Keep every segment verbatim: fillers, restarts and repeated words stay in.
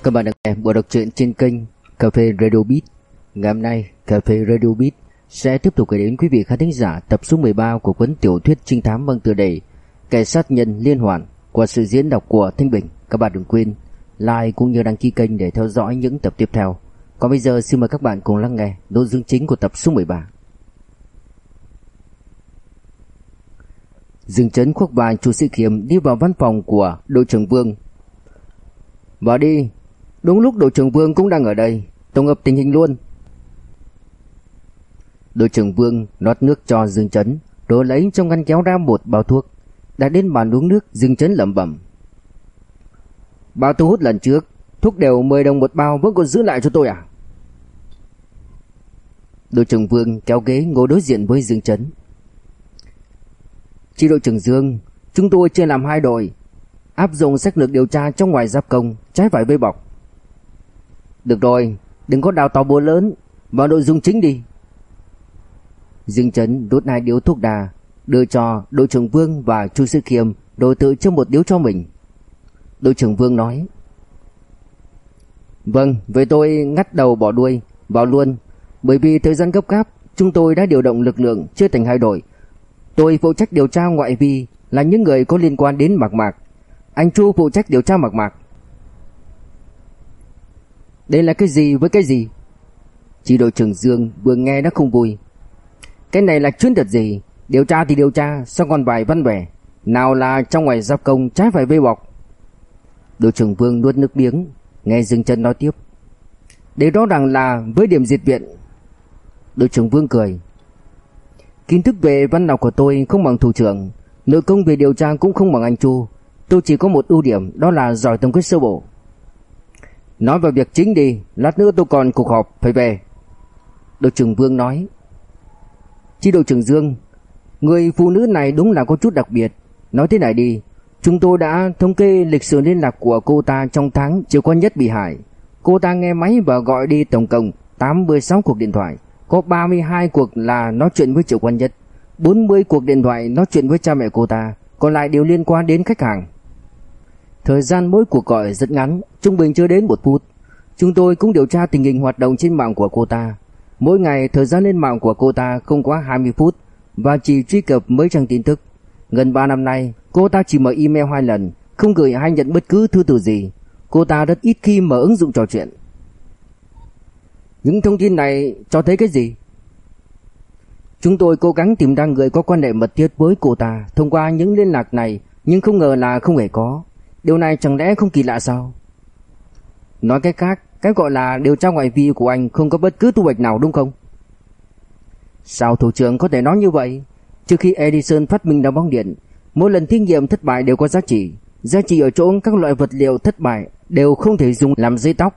Các bạn đang nghe buổi đọc truyện trên kênh Cà phê Radio Beat. Ngày hôm nay, Cà phê Radio Beat sẽ tiếp tục gửi đến quý vị khán thính giả tập số mười ba của cuốn tiểu thuyết trinh thám mang tựa đề Kẻ sát nhân liên hoàn qua sự diễn đọc của Thanh Bình. Các bạn đừng quên like cũng như đăng ký kênh để theo dõi những tập tiếp theo. Còn bây giờ xin mời các bạn cùng lắng nghe nội dung chính của tập số mười ba. Dương Chấn khoác vai Chu Sĩ Khiêm đi vào văn phòng của đội trưởng Vương. Vào đi. Đúng lúc đội trưởng Vương cũng đang ở đây, tổng hợp tình hình luôn. Đội trưởng Vương rót nước cho Dương Chấn, rồi lấy trong ngăn kéo ra một bao thuốc. Đã đến bàn uống nước, Dương Chấn lẩm bẩm: bao tôi hút lần trước, thuốc đều mười đồng một bao vẫn còn giữ lại cho tôi à? Đội trưởng Vương kéo ghế ngồi đối diện với Dương Chấn. Chị đội trưởng Dương, chúng tôi chia làm hai đội, áp dụng sách lược điều tra trong ngoài giáp công, trái phải vây bọc. Được rồi, đừng có đào to búa lớn, vào nội dung chính đi. Dương Chấn rút hai điếu thuốc đà, đưa cho đội trưởng Vương và Chu Sĩ Khiêm, rồi tự châm một điếu cho mình. Đội trưởng Vương nói: Vâng, vậy tôi ngắt đầu bỏ đuôi, vào luôn. Bởi vì thời gian gấp gáp, chúng tôi đã điều động lực lượng chia thành hai đội. Tôi phụ trách điều tra ngoại vi, là những người có liên quan đến Mạc Mạc. Anh Chu phụ trách điều tra Mạc Mạc. Đây là cái gì với cái gì? Chị đội trưởng Dương vừa nghe đã không vui. Cái này là chuyến thật gì? Điều tra thì điều tra, sao còn vài văn vẻ? Nào là trong ngoài giáp công, trái phải vây bọc. Đội trưởng Vương nuốt nước miếng, nghe Dương Chấn nói tiếp: Đây rõ ràng là với điểm diệt viện. Đội trưởng Vương cười: Kiến thức về văn học của tôi không bằng thủ trưởng, nội công về điều tra cũng không bằng anh Chu. Tôi chỉ có một ưu điểm, đó là giỏi tổng kết sơ bộ. Nói vào việc chính đi, lát nữa tôi còn cuộc họp phải về. Đội trưởng Vương nói: Chị đội trưởng Dương, người phụ nữ này đúng là có chút đặc biệt. Nói thế này đi, chúng tôi đã thống kê lịch sử liên lạc của cô ta trong tháng Triệu Quan Nhất bị hại. Cô ta nghe máy và gọi đi tổng cộng tám mươi sáu cuộc điện thoại. Có ba mươi hai cuộc là nói chuyện với Triệu Quan Nhất, bốn mươi cuộc điện thoại nói chuyện với cha mẹ cô ta, còn lại đều liên quan đến khách hàng. Thời gian mỗi cuộc gọi rất ngắn, trung bình chưa đến một phút. Chúng tôi cũng điều tra tình hình hoạt động trên mạng của cô ta. Mỗi ngày thời gian lên mạng của cô ta không quá hai mươi phút và chỉ truy cập mấy trang tin tức. Gần ba năm nay, cô ta chỉ mở email hai lần, không gửi hay nhận bất cứ thư từ gì. Cô ta rất ít khi mở ứng dụng trò chuyện. Những thông tin này cho thấy cái gì? Chúng tôi cố gắng tìm ra người có quan hệ mật thiết với cô ta thông qua những liên lạc này, nhưng không ngờ là không hề có. Điều này chẳng lẽ không kỳ lạ sao? Nói cách khác, cái gọi là điều tra ngoại vi của anh không có bất cứ thu hoạch nào đúng không? Sao thủ trưởng có thể nói như vậy? Trước khi Edison phát minh ra bóng điện, mỗi lần thí nghiệm thất bại đều có giá trị. Giá trị ở chỗ các loại vật liệu thất bại đều không thể dùng làm dây tóc.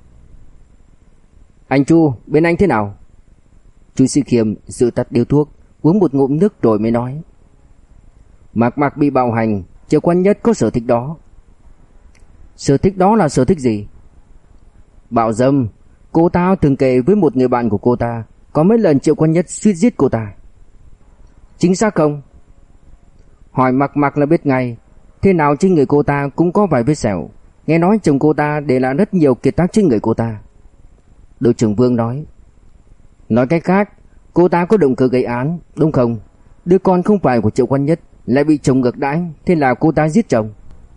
Anh Chu, bên anh thế nào? Chu Sĩ Khiêm dự tắt điếu thuốc, uống một ngụm nước rồi mới nói: Mạc Mạc bị bạo hành, Triệu Quan Nhất có sở thích đó. Sở thích đó là sở thích gì? Bạo dâm. Cô ta thường kể với một người bạn của cô ta, có mấy lần Triệu Quan Nhất suýt giết cô ta. Chính xác không? Hỏi Mạc Mạc là biết ngay. Thế nào trên người cô ta cũng có vài vết sẹo. Nghe nói chồng cô ta để lại rất nhiều kiệt tác trên người cô ta. Đội trưởng Vương nói: Nói cách khác, cô ta có động cơ gây án, đúng không? Đứa con không phải của Triệu Quan Nhất lại bị chồng ngược đãi, thế là cô ta giết chồng.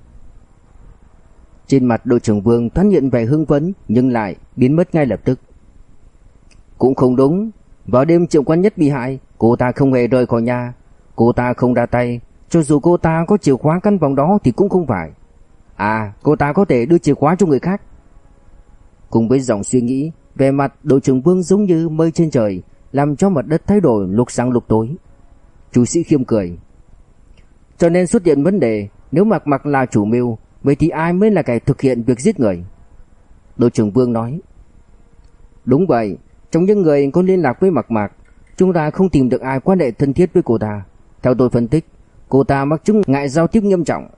Trên mặt đội trưởng Vương thoáng hiện vẻ hưng phấn, nhưng lại biến mất ngay lập tức. Cũng không đúng. Vào đêm Triệu Quan Nhất bị hại, cô ta không hề rời khỏi nhà. Cô ta không ra tay. Cho dù cô ta có chìa khóa căn phòng đó thì cũng không phải. À, cô ta có thể đưa chìa khóa cho người khác. Cùng với dòng suy nghĩ, vẻ mặt đội trưởng Vương giống như mây trên trời, làm cho mặt đất thay đổi lúc sáng lúc tối. Chu Sĩ Khiêm cười: Cho nên xuất hiện vấn đề, nếu Mạc Mạc là chủ mưu, vậy thì ai mới là kẻ thực hiện việc giết người? Đội trưởng Vương nói: Đúng vậy, trong những người có liên lạc với Mạc Mạc, chúng ta không tìm được ai quan hệ thân thiết với cô ta. Theo tôi phân tích, cô ta mắc chứng ngại giao tiếp nghiêm trọng.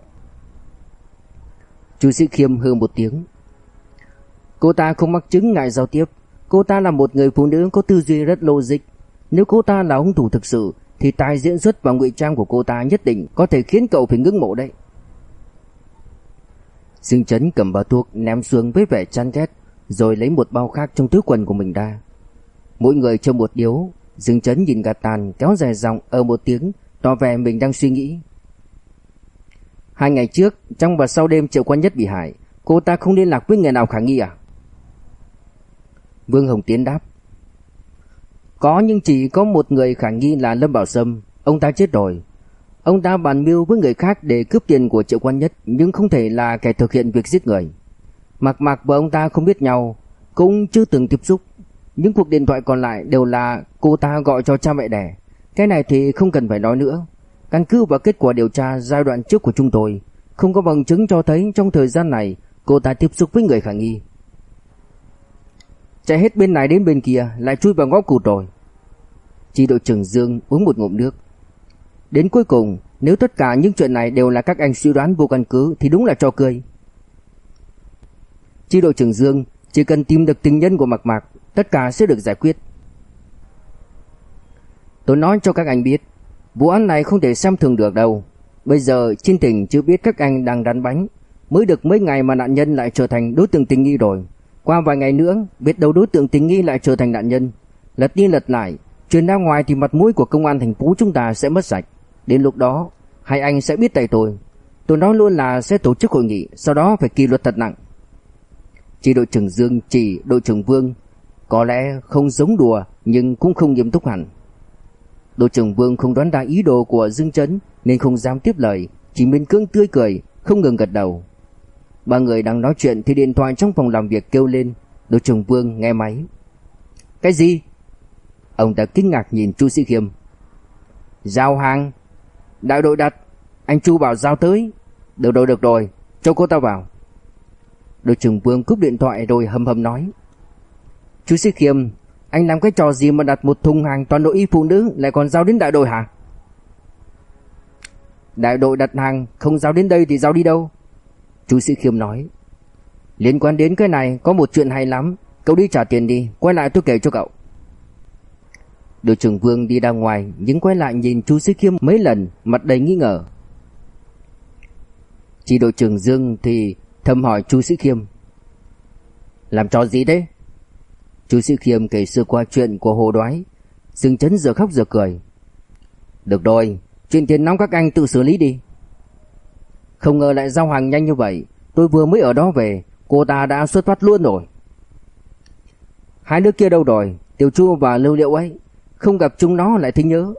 Chu Sĩ Khiêm hừ một tiếng: Cô ta không mắc chứng ngại giao tiếp. Cô ta là một người phụ nữ có tư duy rất logic. Nếu cô ta là hung thủ thực sự thì tài diễn xuất và ngụy trang của cô ta nhất định có thể khiến cậu phải ngưỡng mộ đấy. Dương Chấn cầm bao thuốc ném xuống với vẻ chán ghét, rồi lấy một bao khác trong túi quần của mình ra. Mỗi người cho một điếu. Dương Chấn nhìn gạt tàn kéo dài giọng ở một tiếng, tỏ vẻ mình đang suy nghĩ. Hai ngày trước, trong và sau đêm Triệu Quan Nhất bị hại, cô ta không liên lạc với người nào khả nghi à? Vương Hồng Tiến đáp. Có, nhưng chỉ có một người khả nghi là Lâm Bảo Sâm. Ông ta chết rồi. Ông ta bàn mưu với người khác để cướp tiền của Triệu Quan Nhất, nhưng không thể là kẻ thực hiện việc giết người. Mạc Mạc và ông ta không biết nhau, cũng chưa từng tiếp xúc. Những cuộc điện thoại còn lại đều là cô ta gọi cho cha mẹ đẻ. Cái này thì không cần phải nói nữa. Căn cứ vào kết quả điều tra giai đoạn trước của chúng tôi, không có bằng chứng cho thấy trong thời gian này cô ta tiếp xúc với người khả nghi. Chạy hết bên này đến bên kia, lại chui vào ngõ cụt rồi. Chỉ đội trưởng Dương uống một ngụm nước. Đến cuối cùng, nếu tất cả những chuyện này đều là các anh suy đoán vô căn cứ thì đúng là trò cười. Chỉ đội trưởng Dương, chỉ cần tìm được tình nhân của Mạc Mạc, tất cả sẽ được giải quyết. Tôi nói cho các anh biết, vụ án này không thể xem thường được đâu. Bây giờ trên tỉnh chưa biết các anh đang đắn bánh, mới được mấy ngày mà nạn nhân lại trở thành đối tượng tình nghi rồi. Qua vài ngày nữa, biết đâu đối tượng tình nghi lại trở thành nạn nhân. Lật đi lật lại, truyền ra ngoài thì mặt mũi của công an thành phố chúng ta sẽ mất sạch. Đến lúc đó, hai anh sẽ biết tay tôi. Tôi nói luôn là sẽ tổ chức hội nghị, sau đó phải kỷ luật thật nặng. Chỉ đội trưởng Dương chỉ đội trưởng Vương, có lẽ không giống đùa nhưng cũng không nghiêm túc hẳn. Đội trưởng Vương không đoán ra ý đồ của Dương Chấn nên không dám tiếp lời, chỉ miễn cưỡng tươi cười, không ngừng gật đầu. Ba người đang nói chuyện thì điện thoại trong phòng làm việc kêu lên. Đội trưởng Vương nghe máy. Cái gì? Ông ta kinh ngạc nhìn Chu Sĩ Khiêm. Giao hàng. Đại đội đặt. Anh Chu bảo giao tới. Được rồi được rồi, cho cô ta vào. Đội trưởng Vương cúp điện thoại rồi hầm hầm nói. Chu Sĩ Khiêm, anh làm cái trò gì mà đặt một thùng hàng toàn đội y phụ nữ lại còn giao đến đại đội hả? Đại đội đặt hàng không giao đến đây thì giao đi đâu? Chu Sĩ Khiêm nói. Liên quan đến cái này có một chuyện hay lắm, cậu đi trả tiền đi, quay lại tôi kể cho cậu. Đội trưởng Vương đi ra ngoài nhưng quay lại nhìn Chu Sĩ Khiêm mấy lần, mặt đầy nghi ngờ. Chỉ đội trưởng Dương thì thầm hỏi Chu Sĩ Khiêm. Làm trò gì thế? Chu Sĩ Khiêm kể sơ qua chuyện của Hồ Đoái. Dương Chấn giờ khóc giờ cười. Được rồi, chuyện tiền nóng các anh tự xử lý đi. Không ngờ lại giao hàng nhanh như vậy. Tôi vừa mới ở đó về, cô ta đã xuất phát luôn rồi. Hai đứa kia đâu rồi? Tiểu Chu và Lưu Liệu ấy. Không gặp chúng nó lại thấy nhớ.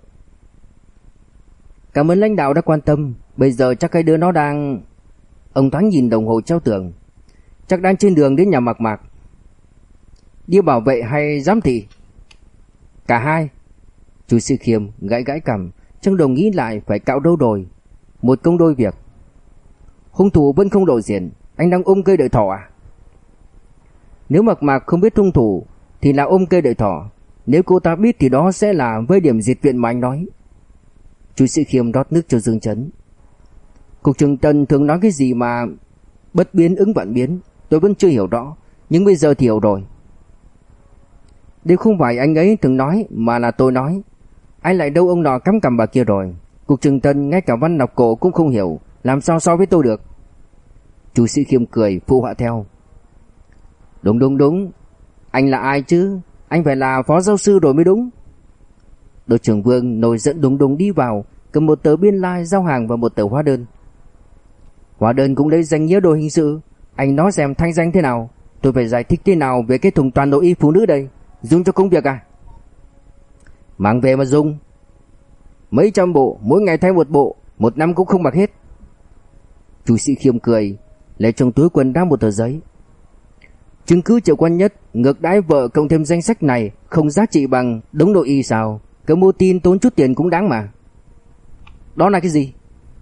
Cảm ơn lãnh đạo đã quan tâm. Bây giờ chắc cái đứa nó đang... Ông thoáng nhìn đồng hồ treo tường. Chắc đang trên đường đến nhà Mạc Mạc. Đi bảo vệ hay giám thị? Cả hai. Chu Sĩ Khiêm gãi gãi cằm, trong đầu nghĩ lại phải cạo đâu rồi. Một công đôi việc. Hung thủ vẫn không lộ diện, anh đang ôm cây đợi thỏ à? Nếu Mạc Mạc không biết hung thủ thì là ôm cây đợi thỏ. Nếu cô ta biết thì đó sẽ là với điểm diệt viện mà anh nói. Chu Sĩ Khiêm rót nước cho Dương Chấn. Cục trưởng Tân thường nói cái gì mà bất biến ứng vạn biến, tôi vẫn chưa hiểu rõ, nhưng bây giờ thì hiểu rồi. Đây không phải anh ấy từng nói mà là tôi nói. Anh lại đâu ông nọ cắm cằm bà kia rồi. Cục trưởng Tân ngay cả văn đọc cổ cũng không hiểu, làm sao so với tôi được. Chu Sĩ Khiêm cười phụ họa theo. Đúng đúng đúng, anh là ai chứ? Anh phải là phó giáo sư rồi mới đúng. Đội trưởng Vương nổi giận đùng đùng đi vào, cầm một tờ biên lai giao hàng và một tờ hóa đơn. Hóa đơn cũng lấy danh nghĩa đội hình sự. Anh nói xem thanh danh thế nào, tôi phải giải thích thế nào về cái thùng toàn đội y phụ nữ đây. Dùng cho công việc à? Mang về mà dùng. Mấy trăm bộ, mỗi ngày thay một bộ, một năm cũng không mặc hết. Chu Sĩ Khiêm cười, lấy trong túi quần ra một tờ giấy. Chứng cứ Triệu Quan Nhất ngược đãi vợ cộng thêm danh sách này không giá trị bằng đống đội y sao? Cứ mua tin tốn chút tiền cũng đáng mà. Đó là cái gì?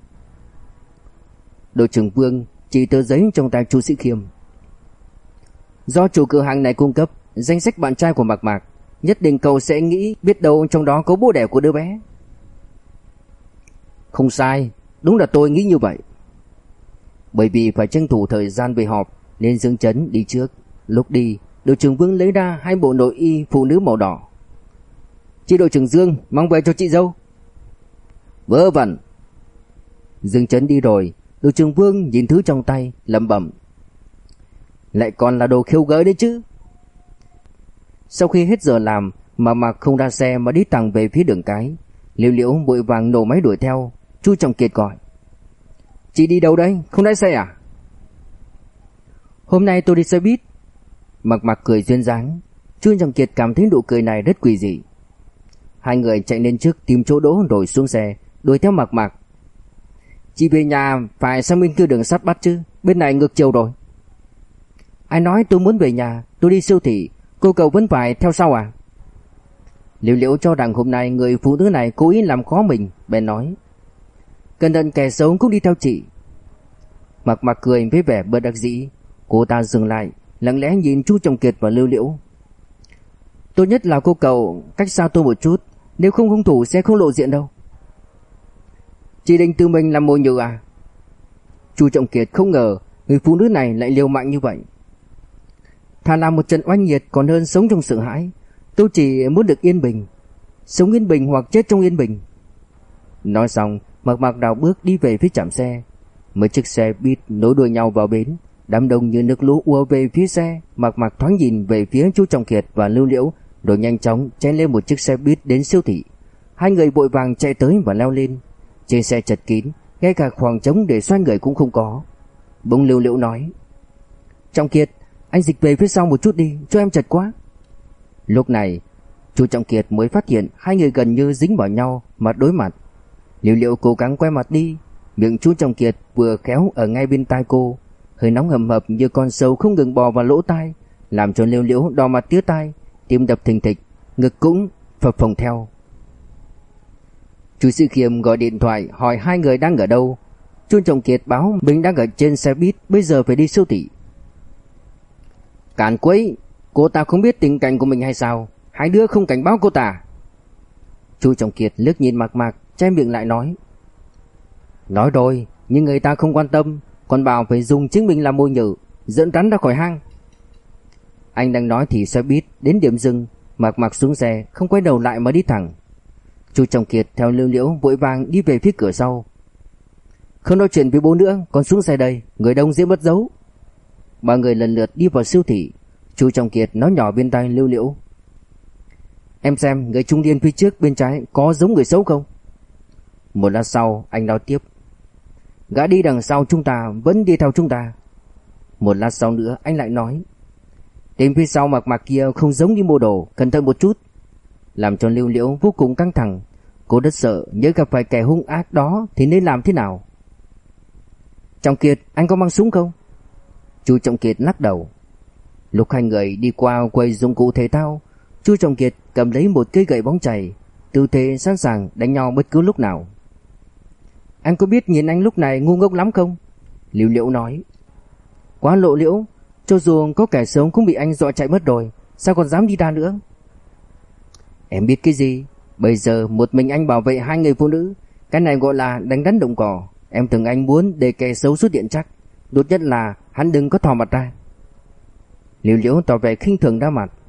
Đội trưởng Vương chỉ tờ giấy trong tay Chu Sĩ Khiêm. Do chủ cửa hàng này cung cấp danh sách bạn trai của Mạc Mạc, nhất định cậu sẽ nghĩ biết đâu trong đó có bố đẻ của đứa bé. Không sai, đúng là tôi nghĩ như vậy. Bởi vì phải tranh thủ thời gian về họp nên Dương Chấn đi trước. Lúc đi, đội trưởng Vương lấy ra hai bộ nội y phụ nữ màu đỏ. Chị đội trưởng Dương, mang về cho chị dâu. Vớ vẩn. Dương Chấn đi rồi, Đội trưởng Vương nhìn thứ trong tay, lẩm bẩm: lại còn là đồ khiêu gợi đấy chứ. Sau khi hết giờ làm, Mạc Mạc không ra xe mà đi thẳng về phía đường cái. Liễu Liễu vội vàng nổ máy đuổi theo. Chu Trọng Kiệt gọi: chị đi đâu đấy, không lái xe à? Hôm nay tôi đi xe buýt. Mạc Mạc cười duyên dáng. Chu Trọng Kiệt cảm thấy nụ cười này rất quỷ dị. Hai người chạy lên trước tìm chỗ đỗ rồi xuống xe, đuổi theo Mạc Mạc. Chị về nhà phải sang bên kia đường sắt bắt chứ, bên này ngược chiều rồi. Ai nói tôi muốn về nhà, tôi đi siêu thị, cô cậu vẫn phải theo sau à? Liễu Liễu cho rằng hôm nay người phụ nữ này cố ý làm khó mình, bèn nói: cẩn thận kẻ xấu cũng đi theo chị. Mạc Mạc cười với vẻ bất đắc dĩ. Cô ta dừng lại, lặng lẽ nhìn Chu Trọng Kiệt và Liễu Liễu. Tốt nhất là cô cậu cách xa tôi một chút, nếu không hung thủ sẽ không lộ diện đâu. Chị định tự mình làm mồi nhử à? Chu Trọng Kiệt không ngờ người phụ nữ này lại liều mạnh như vậy. Thà làm một trận oanh nhiệt còn hơn sống trong sợ hãi. Tôi chỉ muốn được yên bình, sống yên bình hoặc chết trong yên bình. Nói xong, Mạc Mạc đào bước đi về phía trạm xe. Mấy chiếc xe buýt nối đuôi nhau vào bến, đám đông như nước lũ ùa về phía xe. Mạc Mạc thoáng nhìn về phía Chu Trọng Kiệt và Lưu Liễu, rồi nhanh chóng chen lên một chiếc xe buýt đến siêu thị. Hai người vội vàng chạy tới và leo lên. Trên xe chật kín, ngay cả khoảng trống để xoay người cũng không có. Bỗng Lưu Liễu nói: Trọng Kiệt, anh dịch về phía sau một chút đi, cho em chật quá. Lúc này Chu Trọng Kiệt mới phát hiện hai người gần như dính vào nhau, mặt đối mặt. Liễu Liễu cố gắng quay mặt đi, miệng Chu Trọng Kiệt vừa khéo ở ngay bên tai cô, hơi nóng hầm hập như con sâu không ngừng bò vào lỗ tai, làm cho Liễu Liễu đỏ mặt tía tai, tim đập thình thịch, ngực cũng phập phồng theo. Chu Sĩ Khiêm gọi điện thoại hỏi hai người đang ở đâu. Chu Trọng Kiệt báo mình đang ở trên xe buýt, bây giờ phải đi siêu thị. Càn quấy, cô ta không biết tình cảnh của mình hay sao? Hai đứa không cảnh báo cô ta. Chu Trọng Kiệt liếc nhìn Mạc Mạc, che miệng lại nói: Nói rồi, nhưng người ta không quan tâm, còn bảo phải dùng chính mình làm mồi nhử, dẫn rắn ra khỏi hang. Anh đang nói thì xe buýt đến điểm dừng. Mạc Mạc xuống xe, không quay đầu lại mà đi thẳng. Chu Trọng Kiệt theo Lưu Liễu vội vàng đi về phía cửa sau. Không nói chuyện với bố nữa, còn xuống xe đây, người đông dễ mất dấu. Ba người lần lượt đi vào siêu thị. Chu Trọng Kiệt nói nhỏ bên tai Lưu Liễu: Em xem người trung niên phía trước bên trái có giống người xấu không? Một lát sau anh nói tiếp: Gã đi đằng sau chúng ta vẫn đi theo chúng ta. Một lát sau nữa anh lại nói: Tên phía sau Mạc Mạc kia không giống như mô đồ, cẩn thận một chút. Làm cho Lưu Liễu vô cùng căng thẳng. Cô rất sợ nếu gặp phải kẻ hung ác đó thì nên làm thế nào. Trọng Kiệt, anh có mang súng không? Chu Trọng Kiệt lắc đầu. Lúc hai người đi qua quầy dụng cụ thể thao, Chu Trọng Kiệt cầm lấy một cây gậy bóng chày, tư thế sẵn sàng đánh nhau bất cứ lúc nào. Anh có biết nhìn anh lúc này ngu ngốc lắm không? Liễu Liễu nói. Quá lộ liễu, cho dù có kẻ xấu cũng bị anh dọa chạy mất rồi, sao còn dám đi ra nữa? Em biết cái gì? Bây giờ một mình anh bảo vệ hai người phụ nữ, cái này gọi là đánh rắn động cỏ. Em tưởng anh muốn để kẻ xấu xuất hiện chắc. Tốt nhất là hắn đừng có thò mặt ra. Liễu Liễu tỏ vẻ khinh thường đa mặt.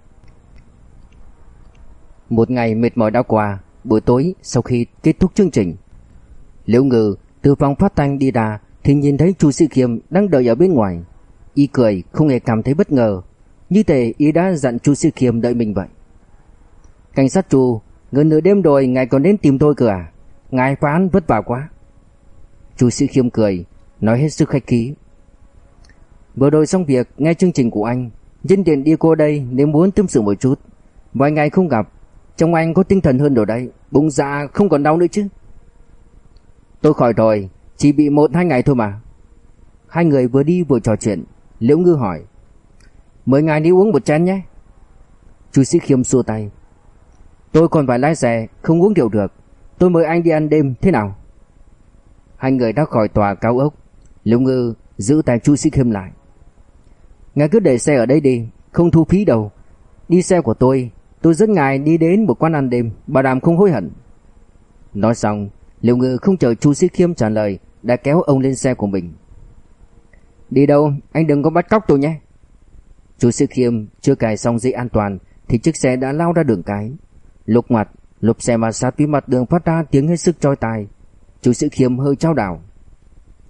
Một ngày mệt mỏi đã qua. Buổi tối sau khi kết thúc chương trình, Liễu Ngừ từ phòng phát thanh đi ra thì nhìn thấy Chu Sĩ Khiêm đang đợi ở bên ngoài. Y cười không hề cảm thấy bất ngờ, như thể y đã dặn Chu Sĩ Khiêm đợi mình vậy. Cảnh sát Chu, gần nửa đêm rồi ngài còn đến tìm tôi cơ à? Ngài phá án vất vả quá. Chu Sĩ Khiêm cười, nói hết sức khách khí. Vừa rồi xong việc nghe chương trình của anh, nhân tiện đi cô đây nếu muốn tâm sự một chút. Vài ngày không gặp, trông anh có tinh thần hơn rồi đấy, bụng dạ không còn đau nữa chứ? Tôi khỏi rồi, chỉ bị một hai ngày thôi mà. Hai người vừa đi vừa trò chuyện. Liễu Ngư hỏi: Mời ngài đi uống một chén nhé. Chu Sĩ Khiêm xua tay: Tôi còn phải lái xe, không uống rượu được. Tôi mời anh đi ăn đêm, thế nào? Hai người đã khỏi tòa cao ốc. Liễu Ngư giữ tay Chu Sĩ Khiêm lại: Ngài cứ để xe ở đây đi, không thu phí đâu. Đi xe của tôi, tôi dẫn ngài đi đến một quán ăn đêm, bảo đảm không hối hận. Nói xong, Liễu Ngư không chờ Chu Sĩ Khiêm trả lời đã kéo ông lên xe của mình. Đi đâu, anh đừng có bắt cóc tôi nhé. Chu Sĩ Khiêm chưa cài xong dây an toàn thì chiếc xe đã lao ra đường cái. Lúc ngoặt, lốp xe ma sát với mặt đường phát ra tiếng hết sức chói tai. Chu Sĩ Khiêm hơi chao đảo: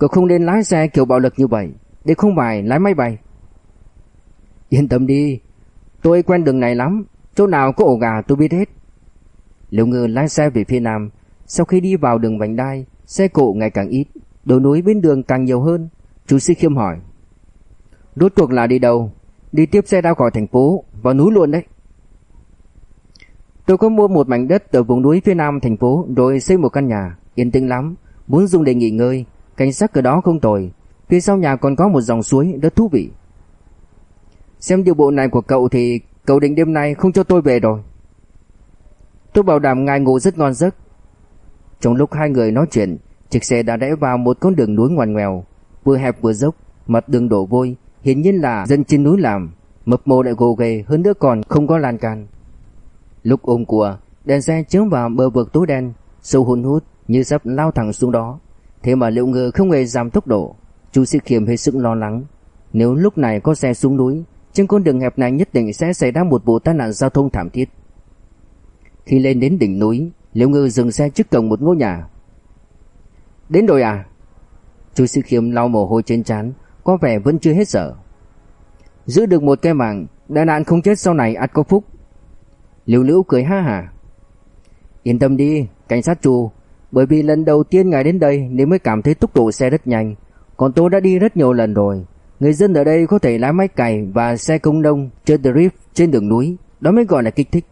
Cậu không nên lái xe kiểu bạo lực như vậy. Đây không phải lái máy bay. Yên tâm đi, tôi quen đường này lắm. Chỗ nào có ổ gà tôi biết hết. Liễu Ngư lái xe về phía nam. Sau khi đi vào đường vành đai, xe cộ ngày càng ít, đồi núi bên đường càng nhiều hơn. Chu Sĩ Khiêm hỏi: Rốt cuộc là đi đâu? Đi tiếp xe ra khỏi thành phố, vào núi luôn đấy. Tôi có mua một mảnh đất ở vùng núi phía nam thành phố, rồi xây một căn nhà, yên tĩnh lắm, muốn dùng để nghỉ ngơi. Cảnh sắc ở đó không tồi. Phía sau nhà còn có một dòng suối rất thú vị. Xem điệu bộ này của cậu thì cậu định đêm nay không cho tôi về rồi. Tôi bảo đảm ngài ngủ rất ngon giấc. Trong lúc hai người nói chuyện, chiếc xe đã rẽ vào một con đường núi ngoằn ngoèo, vừa hẹp vừa dốc, mặt đường đổ vôi, hiển nhiên là dân trên núi làm, mập mồ lại gồ ghề, hơn nữa còn không có lan can. Lúc ôm cua, đèn xe chiếu vào bờ vực tối đen, sâu hun hút như sắp lao thẳng xuống đó. Thế mà Liễu Ngư không hề giảm tốc độ. Chu Sĩ Khiêm hết sức lo lắng, nếu lúc này có xe xuống núi, trên con đường hẹp này nhất định sẽ xảy ra một vụ tai nạn giao thông thảm thiết. Khi lên đến đỉnh núi, Liễu Ngư dừng xe trước cổng một ngôi nhà. Đến rồi à? Chu Sĩ Khiêm lau mồ hôi trên trán, có vẻ vẫn chưa hết sợ. Giữ được một cái mạng, tai nạn không chết sau này ắt có phúc. Liễu Lữu cười ha hả. Yên tâm đi, cảnh sát Chu, bởi vì lần đầu tiên ngài đến đây nên mới cảm thấy tốc độ xe rất nhanh, còn tôi đã đi rất nhiều lần rồi. Người dân ở đây có thể lái máy cày và xe công nông chơi drift trên đường núi, đó mới gọi là kích thích.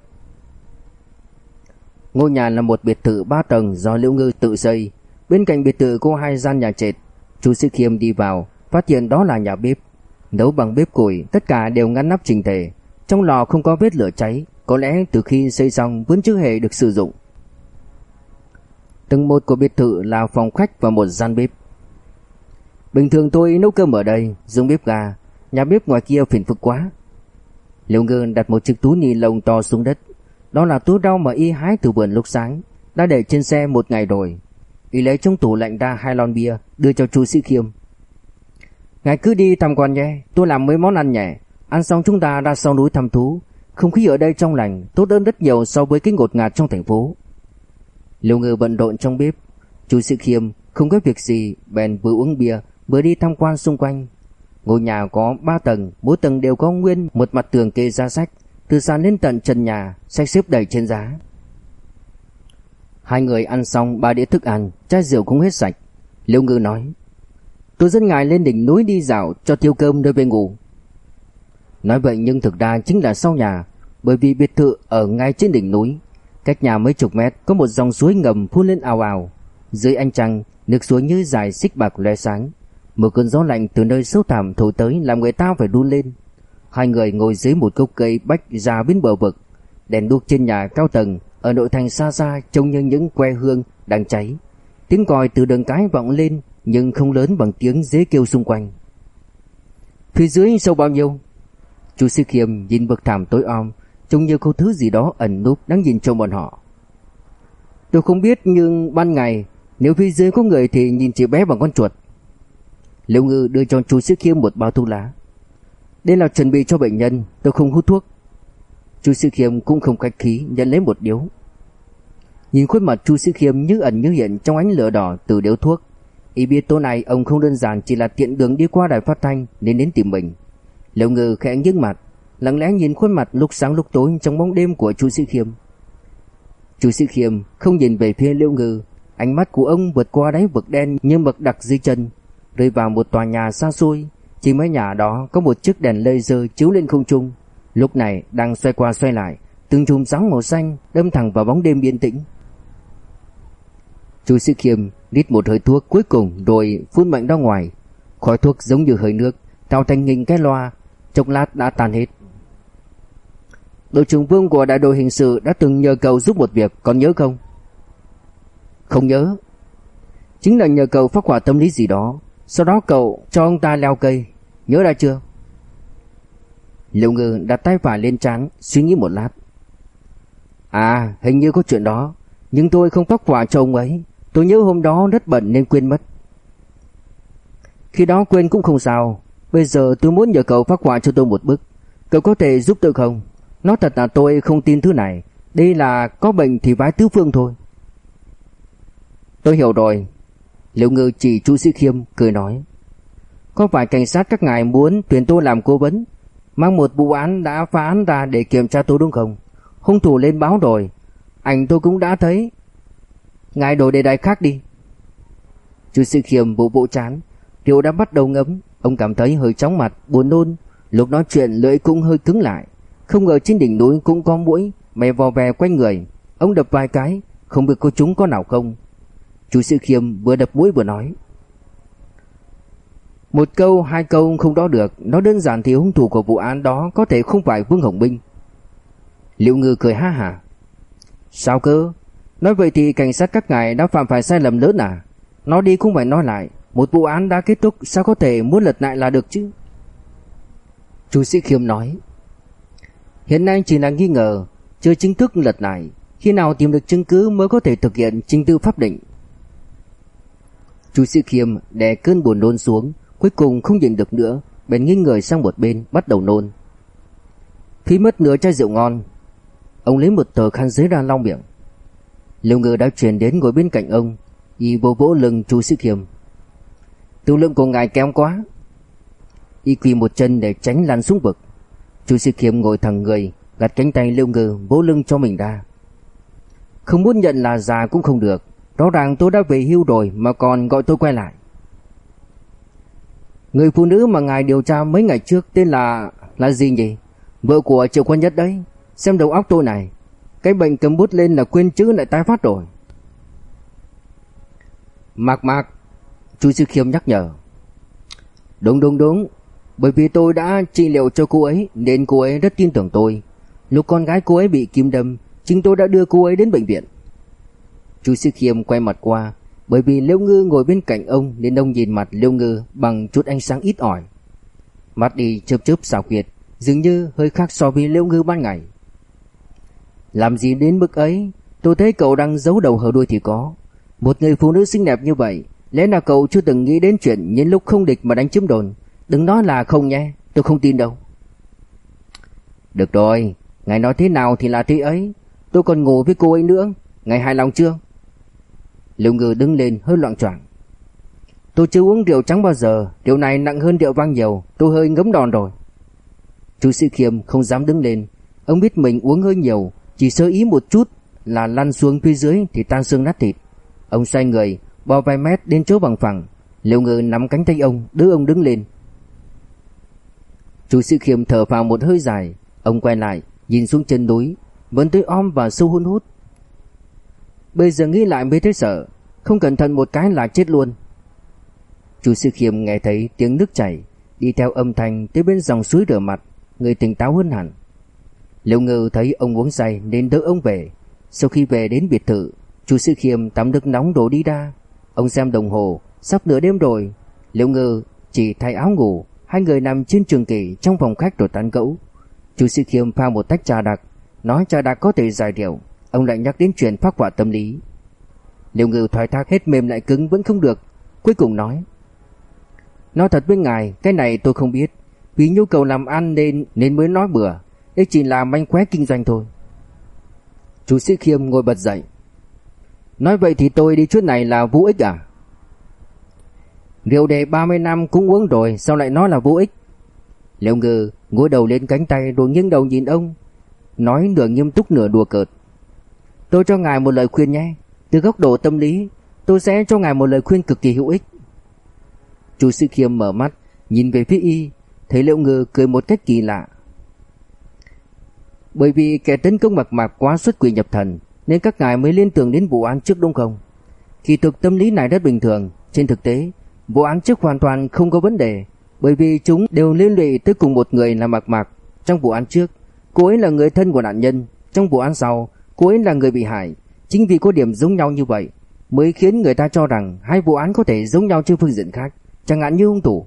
Ngôi nhà là một biệt thự ba tầng do Liễu Ngư tự xây. Bên cạnh biệt thự có hai gian nhà trệt. Chu Sĩ Khiêm đi vào, phát hiện đó là nhà bếp, nấu bằng bếp củi, tất cả đều ngăn nắp chỉnh tề. Trong lò không có vết lửa cháy, có lẽ từ khi xây xong vẫn chưa hề được sử dụng. Tầng một của biệt thự là phòng khách và một gian bếp. Bình thường tôi nấu cơm ở đây, dùng bếp ga, nhà bếp ngoài kia phiền phức quá. Liễu Ngư đặt một chiếc túi ni lông to xuống đất. Đó là túi rau mà y hái từ vườn lúc sáng, đã để trên xe một ngày rồi. Y lấy trong tủ lạnh ra hai lon bia, đưa cho Chu Sĩ Khiêm. Ngài cứ đi tham quan nhé, tôi làm mấy món ăn nhẹ. Ăn xong chúng ta ra sau núi thăm thú. Không khí ở đây trong lành, tốt hơn rất nhiều so với cái ngột ngạt trong thành phố. Liễu Ngư bận rộn trong bếp. Chu Sĩ Khiêm không có việc gì, bèn vừa uống bia vừa đi tham quan xung quanh. Ngôi nhà có ba tầng, mỗi tầng đều có nguyên một mặt tường kê giá sách, từ sàn lên tận trần nhà, sách xếp đầy trên giá. Hai người ăn xong ba đĩa thức ăn, chai rượu cũng hết sạch. Liễu Ngư nói: Tôi dẫn ngài lên đỉnh núi đi dạo cho tiêu cơm rồi về ngủ. Nói vậy nhưng thực ra chính là sau nhà, bởi vì biệt thự ở ngay trên đỉnh núi. Cách nhà mấy chục mét có một dòng suối ngầm phun lên ào ào. Dưới ánh trăng, nước suối như dải xích bạc lóe sáng. Một cơn gió lạnh từ nơi sâu thẳm thổi tới làm người ta phải run lên. Hai người ngồi dưới một gốc cây bách già bên bờ vực. Đèn đuốc trên nhà cao tầng ở nội thành xa xa trông như những que hương đang cháy. Tiếng còi từ đường cái vọng lên nhưng không lớn bằng tiếng dế kêu xung quanh. Phía dưới sâu bao nhiêu? Chu Sĩ Khiêm nhìn bậc thảm tối om, trông như có thứ gì đó ẩn núp đang nhìn trộm bọn họ. Tôi không biết, nhưng ban ngày nếu phía dưới có người thì nhìn chỉ bé bằng con chuột. Liễu Ngư đưa cho Chu Sĩ Khiêm một bao thuốc lá. Đây là chuẩn bị cho bệnh nhân, tôi không hút thuốc. Chu Sĩ Khiêm cũng không khách khí nhận lấy một điếu. Nhìn khuôn mặt Chu Sĩ Khiêm như ẩn như hiện trong ánh lửa đỏ từ điếu thuốc, y biết tối nay ông không đơn giản chỉ là tiện đường đi qua đài phát thanh nên đến tìm mình. Liễu Ngư khẽ nhướng mặt, lặng lẽ nhìn khuôn mặt lúc sáng lúc tối trong bóng đêm của Chu Sĩ Khiêm. Chu Sĩ Khiêm không nhìn về phía Liễu Ngư, ánh mắt của ông vượt qua đáy vực đen như mực đặc dưới chân, rơi vào một tòa nhà xa xôi. Chỉ mấy nhà đó có một chiếc đèn laser chiếu lên không trung, lúc này đang xoay qua xoay lại, từng chùm sáng màu xanh đâm thẳng vào bóng đêm yên tĩnh. Chu Sĩ Khiêm rít một hơi thuốc cuối cùng rồi phun mạnh ra ngoài. Khói thuốc giống như hơi nước tạo thành nghìn cái loa, chốc lát đã tan hết. Đội trưởng Vương của đại đội hình sự đã từng nhờ cậu giúp một việc, còn nhớ không? Không nhớ. Chính là nhờ cậu phát họa tâm lý gì đó, sau đó cậu cho ông ta leo cây, nhớ ra chưa? Liễu Ngư đặt tay phải lên trán, suy nghĩ một lát. À, hình như có chuyện đó, nhưng tôi không phát họa cho ông ấy. Tôi nhớ hôm đó rất bận nên quên mất. Khi đó quên cũng không sao. Bây giờ tôi muốn nhờ cậu phát họa cho tôi một bức. Cậu có thể giúp tôi không? Nói thật là tôi không tin thứ này. Đây là có bệnh thì vái tứ phương thôi. Tôi hiểu rồi. Liệu Ngư chỉ Chu Sĩ Khiêm cười nói: Có phải cảnh sát các ngài muốn tuyển tôi làm cố vấn, mang một vụ án đã phá án ra để kiểm tra tôi đúng không? Hung thủ lên báo rồi, ảnh tôi cũng đã thấy. Ngài đổi đề tài khác đi. Chu Sĩ Khiêm vụ vụ chán, rượu đã bắt đầu ngấm, ông cảm thấy hơi chóng mặt, buồn nôn, lúc nói chuyện lưỡi cũng hơi cứng lại. Không ngờ trên đỉnh núi cũng có muỗi mè vò vè quanh người. Ông đập vài cái, không biết có chúng có nào không. Chu Sĩ Khiêm vừa đập mũi vừa nói: Một câu hai câu không đo được, nói đơn giản thì hung thủ của vụ án đó có thể không phải Vương Hồng Minh. Liệu Ngư cười ha hả: Sao cơ? Nói vậy thì cảnh sát các ngài đã phạm phải sai lầm lớn à? Nói đi cũng phải nói lại, một vụ án đã kết thúc sao có thể muốn lật lại là được chứ? Chu Sĩ Khiêm nói: Hiện nay chỉ là nghi ngờ, chưa chính thức lật lại. Khi nào tìm được chứng cứ mới có thể thực hiện trình tự pháp định. Chu Sĩ Khiêm đè cơn buồn nôn xuống, cuối cùng không nhịn được nữa, bèn nghiêng người sang một bên bắt đầu nôn. Phí mất nửa chai rượu ngon. Ông lấy một tờ khăn giấy ra lau miệng. Liêu Ngư đã chuyển đến ngồi bên cạnh ông, y vỗ vỗ lưng Chu Sĩ Khiêm: Tư lượng của ngài kém quá. Y quỳ một chân để tránh lăn xuống vực. Chu Sĩ Khiêm ngồi thẳng người, gạt cánh tay Liêu Ngư vỗ lưng cho mình ra. Không muốn nhận là già cũng không được, rõ ràng tôi đã về hưu rồi mà còn gọi tôi quay lại. Người phụ nữ mà ngài điều tra mấy ngày trước tên là... là gì nhỉ? Vợ của Triệu Quân Nhất đấy. Xem đầu óc tôi này, cái bệnh cầm bút lên là quên chữ lại tái phát rồi. Mạc Mạc, Chu Sĩ Khiêm nhắc nhở. Đúng đúng đúng, bởi vì tôi đã trị liệu cho cô ấy nên cô ấy rất tin tưởng tôi. Lúc con gái cô ấy bị kim đâm, chính tôi đã đưa cô ấy đến bệnh viện. Chu Sĩ Khiêm quay mặt qua, bởi vì Liễu Ngư ngồi bên cạnh ông nên ông nhìn mặt Liễu Ngư bằng chút ánh sáng ít ỏi. Mắt đi chớp chớp xảo quyệt, dường như hơi khác so với Liễu Ngư ban ngày. Làm gì đến mức ấy, tôi thấy cậu đang giấu đầu hở đuôi thì có. Một người phụ nữ xinh đẹp như vậy, lẽ nào cậu chưa từng nghĩ đến chuyện nhân lúc không địch mà đánh chiếm đồn? Đừng nói là không nhé, tôi không tin đâu. Được rồi, ngài nói thế nào thì là thế ấy. Tôi còn ngủ với cô ấy nữa, ngài hài lòng chưa? Liễu Ngư đứng lên hơi loạng choạng. Tôi chưa uống rượu trắng bao giờ, rượu này nặng hơn rượu vang nhiều, tôi hơi ngấm đòn rồi. Chu Sĩ Khiêm không dám đứng lên, ông biết mình uống hơi nhiều, chỉ sơ ý một chút là lăn xuống phía dưới thì tan xương nát thịt. Ông xoay người, bò vài mét đến chỗ bằng phẳng. Liễu Ngư nắm cánh tay ông, đưa ông đứng lên. Chu Sĩ Khiêm thở phào một hơi dài, ông quay lại, nhìn xuống chân núi, vẫn tối om và sâu hun hút. Bây giờ nghĩ lại mới thấy sợ, không cẩn thận một cái là chết luôn. Chu Sĩ Khiêm nghe thấy tiếng nước chảy, đi theo âm thanh tới bên dòng suối rửa mặt, người tỉnh táo hơn hẳn. Liễu Ngư thấy ông uống say nên đỡ ông về. Sau khi về đến biệt thự, Chu Sĩ Khiêm tắm nước nóng đổ đi ra. Ông xem đồng hồ, sắp nửa đêm rồi. Liễu Ngư chỉ thay áo ngủ, hai người nằm trên trường kỷ trong phòng khách rồi tán gẫu. Chu Sĩ Khiêm pha một tách trà đặc, nói trà đặc có thể giải rượu. Ông lại nhắc đến chuyện phác họa tâm lý. Liễu Ngư thoái thác hết mềm lại cứng vẫn không được, cuối cùng nói: Nói thật với ngài, cái này tôi không biết, vì nhu cầu làm ăn nên nên mới nói bừa. Đây chỉ là manh khóe kinh doanh thôi. Chu Sĩ Khiêm ngồi bật dậy. Nói vậy thì tôi đi chuyến này là vô ích à? Rượu đề ba mươi năm cũng uống rồi, sao lại nói là vô ích? Liễu Ngư gối đầu lên cánh tay rồi nghiêng đầu nhìn ông, nói nửa nghiêm túc nửa đùa cợt: Tôi cho ngài một lời khuyên nhé. Từ góc độ tâm lý, tôi sẽ cho ngài một lời khuyên cực kỳ hữu ích. Chu Sĩ Khiêm mở mắt, nhìn về phía y, thấy Liễu Ngư cười một cách kỳ lạ. Bởi vì kẻ tấn công Mạc Mạc quá xuất quỷ nhập thần, nên các ngài mới liên tưởng đến vụ án trước đúng không? Kỳ thực tâm lý này rất bình thường. Trên thực tế, vụ án trước hoàn toàn không có vấn đề, bởi vì chúng đều liên lụy tới cùng một người là Mạc Mạc. Trong vụ án trước, cô ấy là người thân của nạn nhân. Trong vụ án sau, cô ấy là người bị hại. Chính vì có điểm giống nhau như vậy mới khiến người ta cho rằng hai vụ án có thể giống nhau trên phương diện khác, chẳng hạn như hung thủ.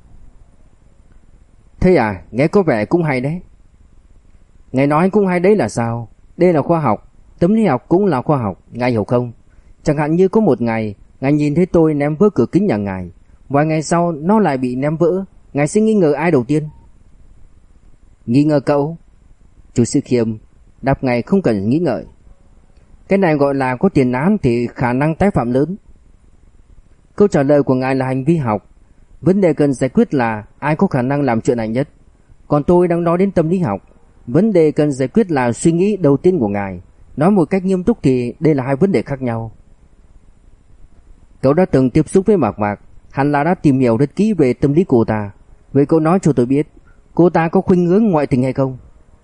Thế à, nghe có vẻ cũng hay đấy. Ngài nói cũng hay đấy là sao? Đây là khoa học, tâm lý học cũng là khoa học, ngài hiểu không? Chẳng hạn như có một ngày, ngài nhìn thấy tôi ném vỡ cửa kính nhà ngài, vài ngày sau nó lại bị ném vỡ, ngài sẽ nghi ngờ ai đầu tiên? Nghi ngờ cậu? Chu Sĩ Khiêm đáp ngay không cần nghĩ ngợi. Cái này gọi là có tiền án thì khả năng tái phạm lớn. Câu trả lời của ngài là hành vi học. Vấn đề cần giải quyết là ai có khả năng làm chuyện này nhất. Còn tôi đang nói đến tâm lý học. Vấn đề cần giải quyết là suy nghĩ đầu tiên của ngài. Nói một cách nghiêm túc thì đây là hai vấn đề khác nhau. Cậu đã từng tiếp xúc với Mạc Mạc, hẳn là đã tìm hiểu rất kỹ về tâm lý cô ta. Vậy cậu nói cho tôi biết, cô ta có khuynh hướng ngoại tình hay không?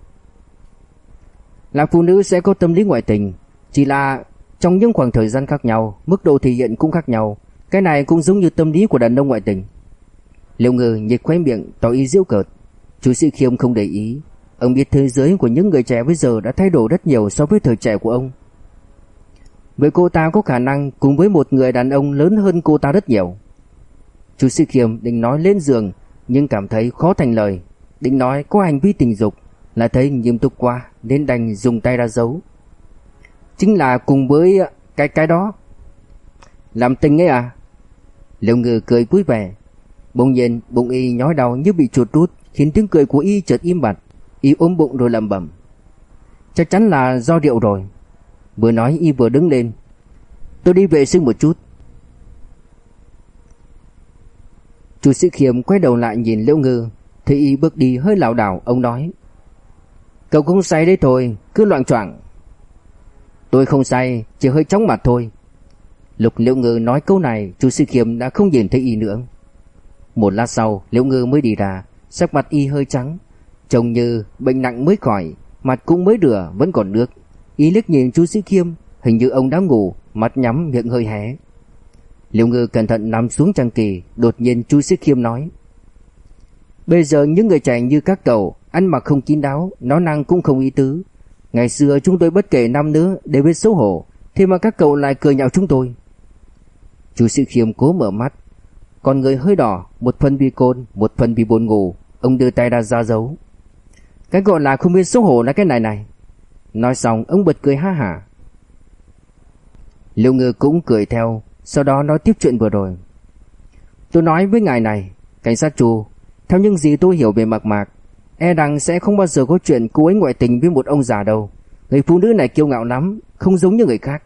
Là phụ nữ sẽ có tâm lý ngoại tình, chỉ là trong những khoảng thời gian khác nhau, mức độ thể hiện cũng khác nhau. Cái này cũng giống như tâm lý của đàn ông ngoại tình. Liễu Ngư nhếch khóe miệng tỏ ý giễu cợt. Chu Sĩ Khiêm không để ý. Ông biết thế giới của những người trẻ bây giờ đã thay đổi rất nhiều so với thời trẻ của ông. Vậy cô ta có khả năng cùng với một người đàn ông lớn hơn cô ta rất nhiều. Chu Sĩ Khiêm định nói lên giường nhưng cảm thấy khó thành lời. Định nói có hành vi tình dục là thấy nghiêm túc quá nên đành dùng tay ra giấu. Chính là cùng với cái cái đó. Làm tình ấy à? Liễu Ngư cười vui vẻ. Bỗng nhiên bụng y nhói đau như bị chuột rút, khiến tiếng cười của y chợt im bặt. Y ôm bụng rồi lẩm bẩm. Chắc chắn là do rượu rồi. Vừa nói y vừa đứng lên. Tôi đi vệ sinh một chút. Chu Sĩ Khiêm quay đầu lại nhìn Liễu Ngư, thấy y bước đi hơi lảo đảo, ông nói. Cậu cũng say đấy thôi, cứ loạng choạng. Tôi không say, chỉ hơi chóng mặt thôi. Lúc Liễu Ngư nói câu này, Chu Sĩ Khiêm đã không nhìn thấy y nữa. Một lát sau, Liễu Ngư mới đi ra, sắc mặt y hơi trắng, trông như bệnh nặng mới khỏi, mặt cũng mới rửa vẫn còn nước. Y liếc nhìn Chu Sĩ Khiêm, hình như ông đã ngủ, mắt nhắm miệng hơi hé. Liễu Ngư cẩn thận nằm xuống chăn kỳ, đột nhiên Chu Sĩ Khiêm nói. Bây giờ những người trẻ như các cậu, ăn mặc không kín đáo, nói năng cũng không ý tứ. Ngày xưa chúng tôi bất kể nam nữ đều biết xấu hổ, thế mà các cậu lại cười nhạo chúng tôi. Chu Sĩ Khiêm cố mở mắt, con người hơi đỏ, một phần vì cồn, một phần vì buồn ngủ. Ông đưa tay ra ra dấu. Cái gọi là không biết xấu hổ là cái này này. Nói xong ông bật cười ha hả. Liễu Ngư cũng cười theo, sau đó nói tiếp chuyện vừa rồi. Tôi nói với ngài này, cảnh sát Chu, theo những gì tôi hiểu về Mạc Mạc, e rằng sẽ không bao giờ có chuyện cô ấy ngoại tình với một ông già đâu. Người phụ nữ này kiêu ngạo lắm, không giống như người khác.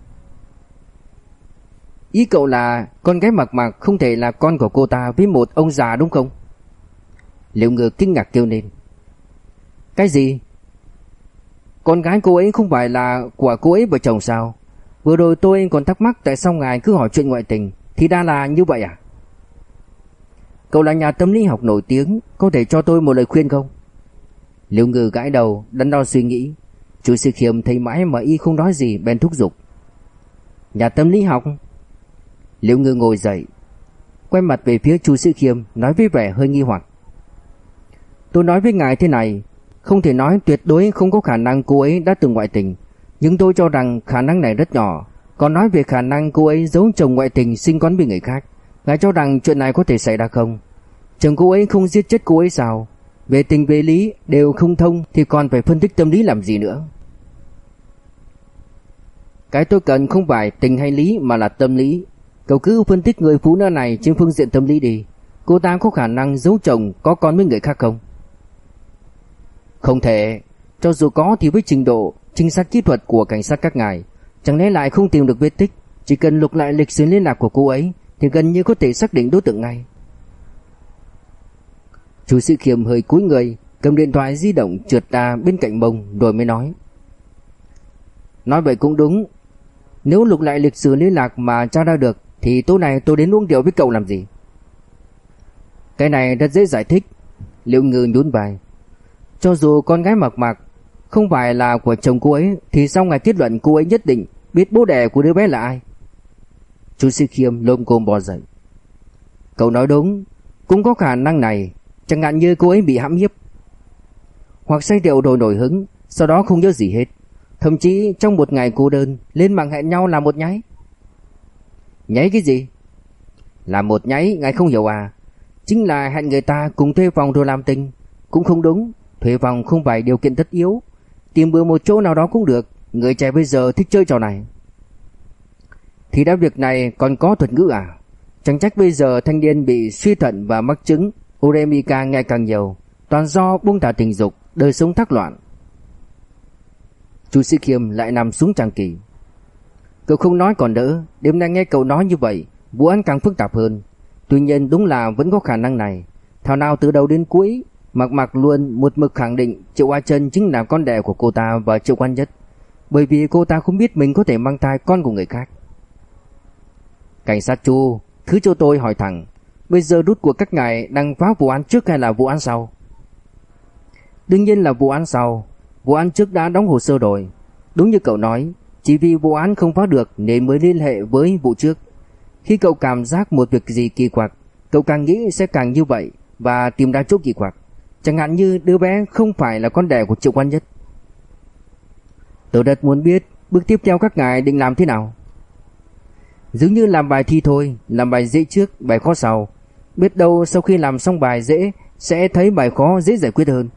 Ý cậu là con gái Mạc Mạc không thể là con của cô ta với một ông già đúng không? Liễu Ngư kinh ngạc kêu lên. Cái gì? Con gái cô ấy không phải là của cô ấy vợ chồng sao? Vừa rồi tôi còn thắc mắc tại sao ngài cứ hỏi chuyện ngoại tình. Thì ra là như vậy à? Cậu là nhà tâm lý học nổi tiếng, có thể cho tôi một lời khuyên không? Liễu Ngư gãi đầu, đắn đo suy nghĩ. Chu Sĩ Khiêm thấy mãi mà y không nói gì, bèn thúc giục. Nhà tâm lý học? Liễu Ngư ngồi dậy, quay mặt về phía Chu Sĩ Khiêm, nói với vẻ hơi nghi hoặc. Tôi nói với ngài thế này, không thể nói tuyệt đối không có khả năng cô ấy đã từng ngoại tình, nhưng tôi cho rằng khả năng này rất nhỏ. Còn nói về khả năng cô ấy giấu chồng ngoại tình sinh con với người khác, ngài cho rằng chuyện này có thể xảy ra không? Chồng cô ấy không giết chết cô ấy sao? Về tình về lý đều không thông thì còn phải phân tích tâm lý làm gì nữa? Cái tôi cần không phải tình hay lý mà là tâm lý. Cậu cứ phân tích người phụ nữ này trên phương diện tâm lý đi. Cô ta có khả năng giấu chồng có con với người khác không? Không thể. Cho dù có thì với trình độ trinh sát kỹ thuật của cảnh sát các ngài, chẳng lẽ lại không tìm được vết tích? Chỉ cần lục lại lịch sử liên lạc của cô ấy thì gần như có thể xác định đối tượng ngay. Chu Sĩ Khiêm hơi cúi người, cầm điện thoại di động trượt ra bên cạnh bông rồi mới nói. Nói vậy cũng đúng. Nếu lục lại lịch sử liên lạc mà tra ra được thì tối nay tôi đến uống rượu với cậu làm gì? Cái này rất dễ giải thích. Liễu Ngư nhún vai. Cho dù con gái Mạc Mạc không phải là của chồng cô ấy thì sao ngài kết luận cô ấy nhất định biết bố đẻ của đứa bé là ai? Chu Sĩ Khiêm lồm cồm bò dậy. Cậu nói đúng, cũng có khả năng này. Chẳng hạn như cô ấy bị hãm hiếp, hoặc say rượu rồi nổi hứng, sau đó không nhớ gì hết. Thậm chí trong một ngày cô đơn lên mạng hẹn nhau làm một nháy. Nháy cái gì? Là một nháy, ngài không hiểu à? Chính là hẹn người ta cùng thuê phòng rồi làm tình. Cũng không đúng, thuê phòng không phải điều kiện tất yếu. Tìm bữa một chỗ nào đó cũng được. Người trẻ bây giờ thích chơi trò này. Thì đã việc này còn có thuật ngữ à? Chẳng trách bây giờ thanh niên bị suy thận và mắc chứng Uremica ngày càng nhiều, toàn do buông thả tình dục, đời sống thác loạn. Chu Sĩ Khiêm lại nằm xuống trang kỳ. Cậu không nói còn đỡ, đêm nay nghe cậu nói như vậy, vụ án càng phức tạp hơn. Tuy nhiên đúng là vẫn có khả năng này. Thảo nào từ đầu đến cuối Mạc Mạc luôn một mực khẳng định Triệu Hoa Chân chính là con đẻ của cô ta và Triệu Quan Nhất, bởi vì cô ta không biết mình có thể mang thai con của người khác. Cảnh sát Chu, thứ cho tôi hỏi thẳng, bây giờ rút cuộc các ngài đang phá vụ án trước hay là vụ án sau? Đương nhiên là vụ án sau. Vụ án trước đã đóng hồ sơ rồi. Đúng như cậu nói, chỉ vì vụ án không phá được nên mới liên hệ với vụ trước. Khi cậu cảm giác một việc gì kỳ quặc, cậu càng nghĩ sẽ càng như vậy và tìm ra chỗ kỳ quặc. Chẳng hạn như đứa bé không phải là con đẻ của Triệu Quan Nhất. Tôi rất muốn biết bước tiếp theo các ngài định làm thế nào. Giống như làm bài thi thôi, làm bài dễ trước, bài khó sau. Biết đâu sau khi làm xong bài dễ sẽ thấy bài khó dễ giải quyết hơn.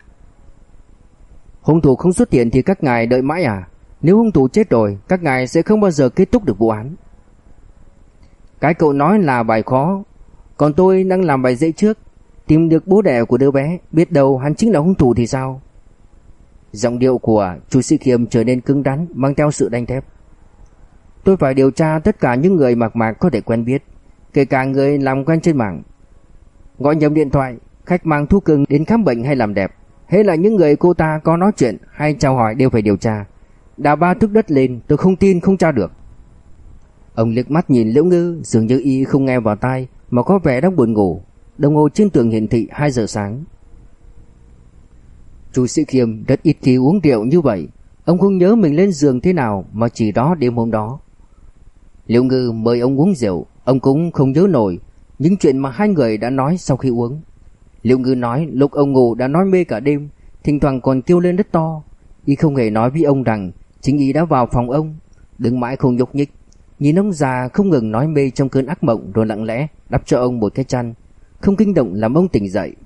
Hung thủ không xuất hiện thì các ngài đợi mãi à? Nếu hung thủ chết rồi, các ngài sẽ không bao giờ kết thúc được vụ án. Cái cậu nói là bài khó, còn tôi đang làm bài dễ trước. Tìm được bố đẻ của đứa bé, biết đâu hắn chính là hung thủ thì sao? Giọng điệu của Chu Sĩ Khiêm trở nên cứng rắn, mang theo sự đanh thép. Tôi phải điều tra tất cả những người Mạc Mạc có thể quen biết, kể cả người làm quen trên mạng. Gọi nhầm điện thoại, khách mang thú cưng đến khám bệnh hay làm đẹp, hay là những người cô ta có nói chuyện hay chào hỏi đều phải điều tra. Đào ba thước đất lên, tôi không tin không tra được. Ông liếc mắt nhìn Liễu Ngư, dường như y không nghe vào tai mà có vẻ đang buồn ngủ. Đồng hồ trên tường hiển thị hai giờ sáng. Chu Sĩ Khiêm rất ít khi uống rượu như vậy. Ông không nhớ mình lên giường thế nào mà chỉ đó đêm hôm đó. Liễu Ngư mời ông uống rượu, ông cũng không nhớ nổi những chuyện mà hai người đã nói sau khi uống. Liễu Ngư nói lúc ông ngủ đã nói mê cả đêm, thỉnh thoảng còn kêu lên rất to. Y không hề nói với ông rằng chính y đã vào phòng ông, đứng mãi không nhúc nhích, nhìn ông già không ngừng nói mê trong cơn ác mộng, rồi lặng lẽ đắp cho ông một cái chăn, không kinh động làm ông tỉnh dậy.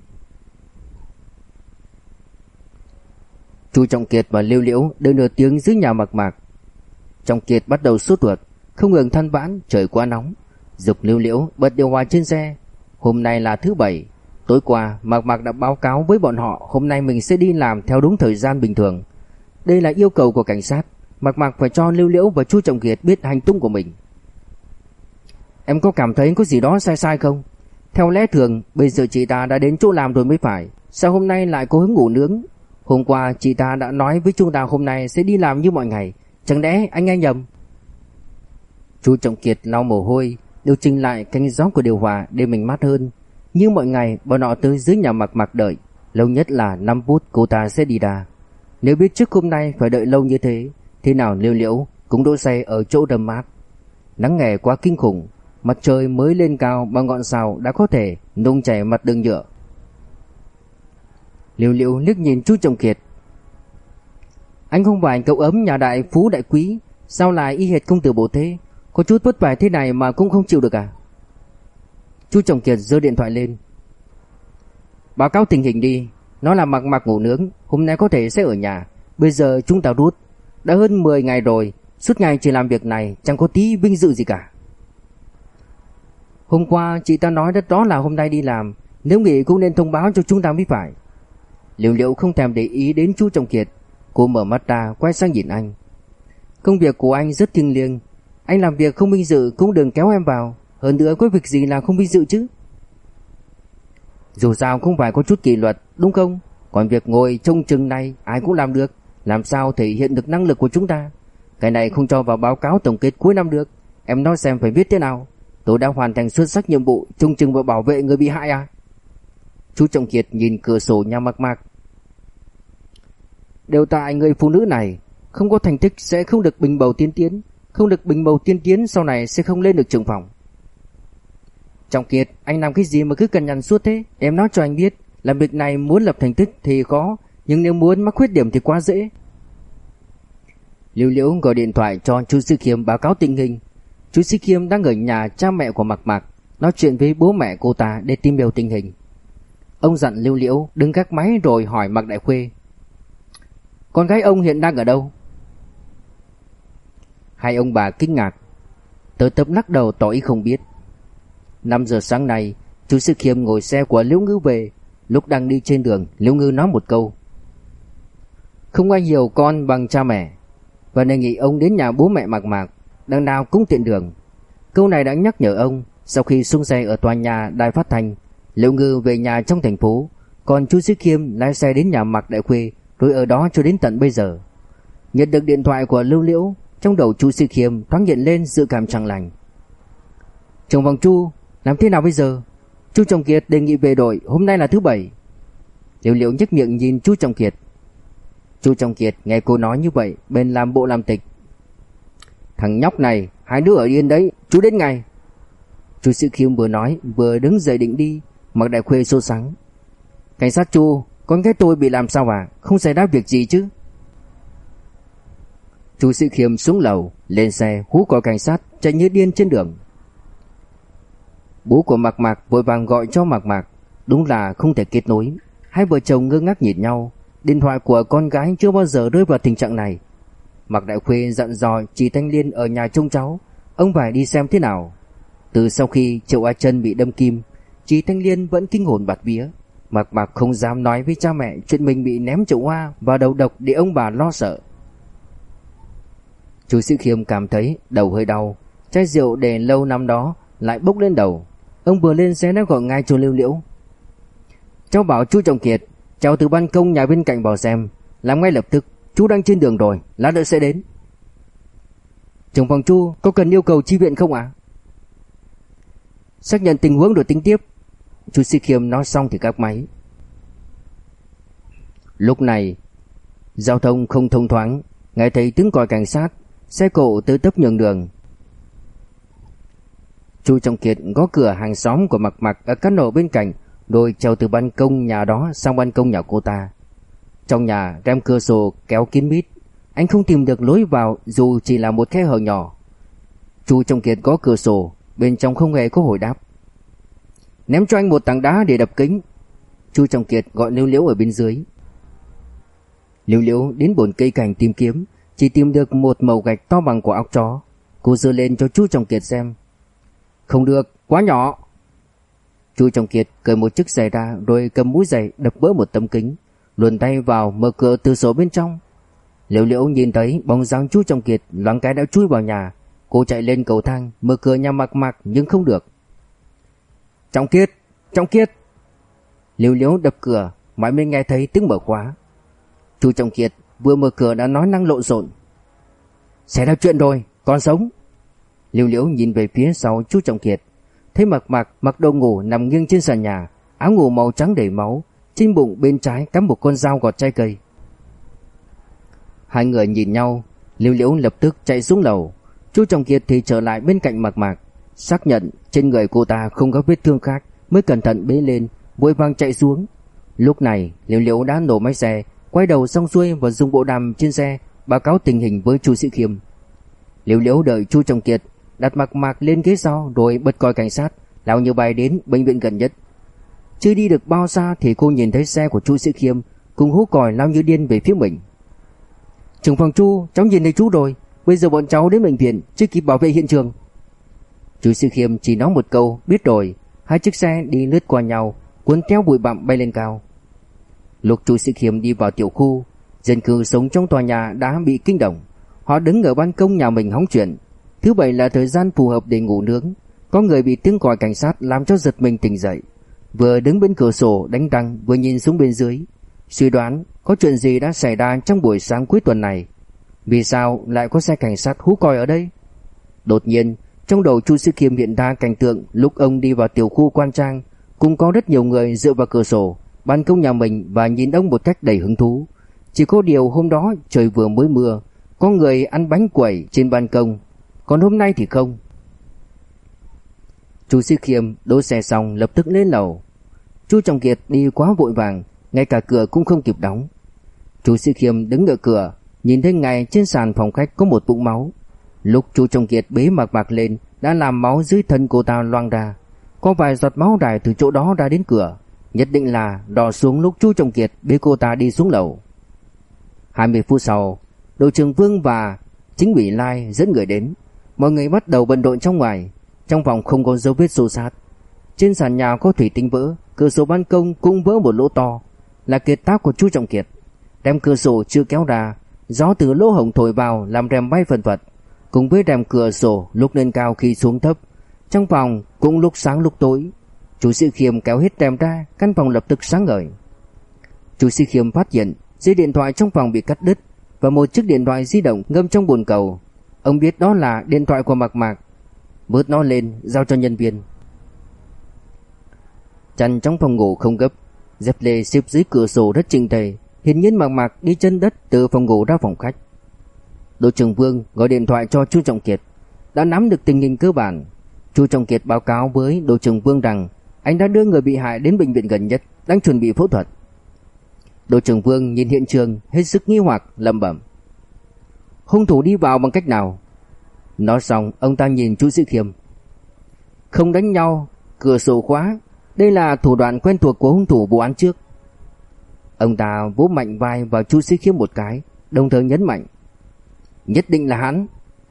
Chu Trọng Kiệt và Liêu Liễu đợi nửa tiếng dưới nhà Mạc Mạc. Trọng Kiệt bắt đầu sốt ruột, không ngừng than vãn trời quá nóng, giục Liêu Liễu bật điều hòa trên xe. Hôm nay là thứ bảy, tối qua Mạc Mạc đã báo cáo với bọn họ hôm nay mình sẽ đi làm theo đúng thời gian bình thường. Đây là yêu cầu của cảnh sát, Mạc Mạc phải cho Liêu Liễu và Chu Trọng Kiệt biết hành tung của mình. Em có cảm thấy có gì đó sai sai không? Theo lẽ thường bây giờ chị ta đã đến chỗ làm rồi mới phải, sao hôm nay lại có hứng ngủ nướng? Hôm qua chị ta đã nói với Trung Đào hôm nay sẽ đi làm như mọi ngày, chẳng lẽ anh nghe nhầm? Chu Trọng Kiệt lau mồ hôi, điều chỉnh lại cánh gió của điều hòa để mình mát hơn. Như mọi ngày bọn họ tới dưới nhà Mạc Mạc đợi, lâu nhất là năm phút cô ta sẽ đi ra. Nếu biết trước hôm nay phải đợi lâu như thế, thế nào Liêu Liễu cũng đỗ xe ở chỗ đầm mát. Nắng hè quá kinh khủng, mặt trời mới lên cao bằng ngọn sào đã có thể nung chảy mặt đường nhựa. Liêu Liễu liếc nhìn Chu Trọng Kiệt. Anh không phải cậu ấm nhà đại phú đại quý, sao lại y hệt công tử bổ thế? Có chút vất vả thế này mà cũng không chịu được à? Chu Trọng Kiệt giơ điện thoại lên. Báo cáo tình hình đi. Nó là Mạc Mạc ngủ nướng, hôm nay có thể sẽ ở nhà. Bây giờ chúng ta rút. Đã hơn mười ngày rồi, suốt ngày chỉ làm việc này, chẳng có tí vinh dự gì cả. Hôm qua chị ta nói rất rõ là hôm nay đi làm, nếu nghỉ cũng nên thông báo cho chúng ta mới phải. Liễu Liễu không thèm để ý đến Chu Trọng Kiệt. Cô mở mắt ra quay sang nhìn anh. Công việc của anh rất thiêng liêng, anh làm việc không vinh dự cũng đừng kéo em vào. Hơn nữa có việc gì là không vinh dự chứ? Dù sao cũng phải có chút kỷ luật, đúng không? Còn việc ngồi trông chừng này ai cũng làm được, làm sao thể hiện được năng lực của chúng ta? Cái này không cho vào báo cáo tổng kết cuối năm được. Em nói xem phải viết thế nào? Tôi đã hoàn thành xuất sắc nhiệm vụ trông chừng và bảo vệ người bị hại à? Chu Trọng Kiệt nhìn cửa sổ nhà Mạc Mạc. Đều tại người phụ nữ này, không có thành tích sẽ không được bình bầu tiên tiến, không được bình bầu tiên tiến sau này sẽ không lên được trưởng phòng. Trọng Kiệt, anh làm cái gì mà cứ cằn nhằn suốt thế? Em nói cho anh biết, làm việc này muốn lập thành tích thì khó, nhưng nếu muốn mắc khuyết điểm thì quá dễ. Liêu Liễu gọi điện thoại cho Chu Sĩ Khiêm báo cáo tình hình. Chu Sĩ Khiêm đang ở nhà cha mẹ của Mạc Mạc, nói chuyện với bố mẹ cô ta để tìm hiểu tình hình. Ông dặn Liêu Liễu đứng gác máy rồi hỏi Mạc Đại Khuê. Con gái ông hiện đang ở đâu? Hai ông bà kinh ngạc. Tớ Tập lắc đầu tỏ ý không biết. Năm giờ sáng nay, Chu Sĩ Khiêm ngồi xe của Liễu Ngư về. Lúc đang đi trên đường, Liễu Ngư nói một câu. Không ai hiểu con bằng cha mẹ, và đề nghị ông đến nhà bố mẹ Mạc Mạc, đằng nào cũng tiện đường. Câu này đã nhắc nhở ông. Sau khi xuống xe ở tòa nhà đài phát thanh, Liễu Ngư về nhà trong thành phố, còn chú Sĩ Khiêm lái xe đến nhà Mạc Đại Khuê, rồi ở đó cho đến tận bây giờ. Nhận được điện thoại của Lưu Liễu, trong đầu chú Sĩ Khiêm thoáng hiện lên dự cảm chẳng lành. Chồng Vòng Chu, làm thế nào bây giờ? Chú Trọng Kiệt đề nghị về đội, hôm nay là thứ bảy. Liễu Liễu nhếch miệng nhìn chú Trọng Kiệt. Chú Trọng Kiệt nghe cô nói như vậy, bên làm bộ làm tịch. Thằng nhóc này, hai đứa ở yên đấy, chú đến ngay. Chú Sĩ Khiêm vừa nói vừa đứng dậy định đi. Mạc Đại Khuê sốt sắng. Cảnh sát Chu, con gái tôi bị làm sao à? Không xảy ra việc gì chứ? Chú Sĩ Khiêm xuống lầu, lên xe hú còi cảnh sát, chạy như điên trên đường. Bố của Mạc Mạc vội vàng gọi cho Mạc Mạc. Đúng là không thể kết nối. Hai vợ chồng ngơ ngác nhìn nhau. Điện thoại của con gái chưa bao giờ rơi vào tình trạng này. Mạc Đại Khuê dặn dò chị Thanh Liên ở nhà trông cháu, ông phải đi xem thế nào. Từ sau khi Triệu A Chân bị đâm kim, chị Thanh Liên vẫn kinh hồn bạt vía. Mạc Mạc không dám nói với cha mẹ chuyện mình bị ném chậu hoa vào đầu độc để ông bà lo sợ. Chú Sĩ Khiêm cảm thấy đầu hơi đau. Chai rượu để lâu năm đó lại bốc lên đầu. Ông vừa lên xe đã gọi ngay cho Lưu Liễu. Cháu bảo chú Trọng Kiệt cháu từ ban công nhà bên cạnh vào xem, làm ngay lập tức. Chú đang trên đường rồi, lát nữa sẽ đến. Chồng Vòng Chu, có cần yêu cầu chi viện không ạ? À? Xác nhận tình huống rồi tính tiếp. Chú Sĩ Khiêm nói xong thì gác máy. Lúc này giao thông không thông thoáng, nghe thấy tiếng còi cảnh sát, xe cộ tới tấp nhường đường. Chú Trọng Kiệt gõ cửa hàng xóm của Mạc Mạc ở căn hộ bên cạnh, rồi trèo từ ban công nhà đó sang ban công nhà cô ta. Trong nhà rèm cửa sổ kéo kín mít, anh không tìm được lối vào dù chỉ là một khe hở nhỏ. Chú Trọng Kiệt gõ cửa sổ, bên trong không hề có hồi đáp. Ném cho anh một tảng đá để đập kính. Chú Trọng Kiệt gọi Liễu Liễu ở bên dưới. Liễu Liễu đến bồn cây cảnh tìm kiếm, chỉ tìm được một mẩu gạch to bằng quả óc chó. Cô giơ lên cho chú Trọng Kiệt xem. Không được, quá nhỏ. Chú Trọng Kiệt cởi một chiếc giày ra, rồi cầm mũi giày đập vỡ một tấm kính, luồn tay vào mở cửa từ sổ bên trong. Liễu Liễu nhìn thấy bóng dáng chú Trọng Kiệt loáng cái đã chui vào nhà. Cô chạy lên cầu thang mở cửa nhà Mạc Mạc nhưng không được. Trọng Kiệt, Trọng Kiệt. Liễu Liễu đập cửa, mãi mới nghe thấy tiếng mở khóa. Chú Trọng Kiệt vừa mở cửa đã nói năng lộn xộn. Xảy ra chuyện rồi, còn sống. Liễu Liễu nhìn về phía sau chú Trọng Kiệt, thấy Mạc Mạc mặc đồ ngủ nằm nghiêng trên sàn nhà, áo ngủ màu trắng đầy máu, trên bụng bên trái cắm một con dao gọt trái cây. Hai người nhìn nhau, Liễu Liễu lập tức chạy xuống lầu. Chú Trọng Kiệt thì trở lại bên cạnh Mạc Mạc, xác nhận trên người cô ta không có vết thương khác mới cẩn thận bế lên, vội vàng chạy xuống. Lúc này Liễu Liễu đã nổ máy xe, quay đầu xong xuôi và dùng bộ đàm trên xe báo cáo tình hình với chú Sĩ Khiêm. Liễu Liễu đợi chú Trọng Kiệt đặt Mạc Mạc lên ghế sau rồi bật còi cảnh sát, lao như bay đến bệnh viện gần nhất. Chưa đi được bao xa thì cô nhìn thấy xe của chú Sĩ Khiêm cùng hú còi lao như điên về phía mình. Trưởng phòng Chu, cháu nhìn thấy chú rồi, bây giờ bọn cháu đến bệnh viện, chưa kịp bảo vệ hiện trường. Chú Sĩ Khiêm chỉ nói một câu biết rồi. Hai chiếc xe đi lướt qua nhau, cuốn theo bụi bặm bay lên cao. Lúc chú Sĩ Khiêm đi vào tiểu khu, dân cư sống trong tòa nhà đã bị kinh động. Họ đứng ở ban công nhà mình hóng chuyện. Thứ bảy là thời gian phù hợp để ngủ nướng. Có người bị tiếng còi cảnh sát làm cho giật mình tỉnh dậy, vừa đứng bên cửa sổ đánh răng vừa nhìn xuống bên dưới, suy đoán có chuyện gì đã xảy ra trong buổi sáng cuối tuần này. Vì sao lại có xe cảnh sát hú còi ở đây? Đột nhiên trong đầu chú Sĩ Khiêm hiện ra cảnh tượng lúc ông đi vào tiểu khu Quan Trang, cùng có rất nhiều người dựa vào cửa sổ ban công nhà mình và nhìn ông một cách đầy hứng thú. Chỉ có điều hôm đó trời vừa mới mưa, có người ăn bánh quẩy trên ban công, còn hôm nay thì không. Chú Sĩ Khiêm đỗ xe xong lập tức lên lầu. Chú Trọng Kiệt đi quá vội vàng, ngay cả cửa cũng không kịp đóng. Chú Sĩ Khiêm đứng ở cửa, nhìn thấy ngay trên sàn phòng khách có một vũng máu. Lúc chú Trọng Kiệt bế Mạc Mạc lên đã làm máu dưới thân cô ta loang ra, có vài giọt máu rải từ chỗ đó ra đến cửa, nhất định là đò xuống lúc chú Trọng Kiệt bế cô ta đi xuống lầu. Hai mươi phút sau, đội trưởng Vương và chính ủy Lai dẫn người đến. Mọi người bắt đầu bận rộn trong ngoài. Trong phòng không có dấu vết xô xát. Trên sàn nhà có thủy tinh vỡ, cửa sổ ban công cũng vỡ một lỗ to, là kiệt tác của chú Trọng Kiệt. Rèm cửa sổ chưa kéo ra, gió từ lỗ hổng thổi vào làm rèm bay phần phật. cùng với rèm cửa sổ lúc lên cao khi xuống thấp. Trong phòng cũng lúc sáng lúc tối. Chu Sĩ Khiêm kéo hết rèm ra, căn phòng lập tức sáng ngời. Chu Sĩ Khiêm phát hiện dây điện thoại trong phòng bị cắt đứt và một chiếc điện thoại di động ngâm trong bồn cầu. Ông biết đó là điện thoại của Mạc Mạc, vớt nó lên giao cho nhân viên. Chăn trong phòng ngủ không gấp, dép lê xếp dưới cửa sổ rất chỉnh tề. Hiển nhiên Mạc Mạc đi chân đất từ phòng ngủ ra phòng khách. Đội trưởng Vương gọi điện thoại cho Chu Trọng Kiệt, đã nắm được tình hình cơ bản. Chu Trọng Kiệt báo cáo với đội trưởng Vương rằng anh đã đưa người bị hại đến bệnh viện gần nhất, đang chuẩn bị phẫu thuật. Đội trưởng Vương nhìn hiện trường hết sức nghi hoặc, lẩm bẩm: hung thủ đi vào bằng cách nào? Nói xong, ông ta nhìn Chu Sĩ Khiêm. Không đánh nhau, cửa sổ khóa, đây là thủ đoạn quen thuộc của hung thủ vụ án trước. Ông ta vỗ mạnh vai vào Chu Sĩ Khiêm một cái, đồng thời nhấn mạnh: nhất định là hắn.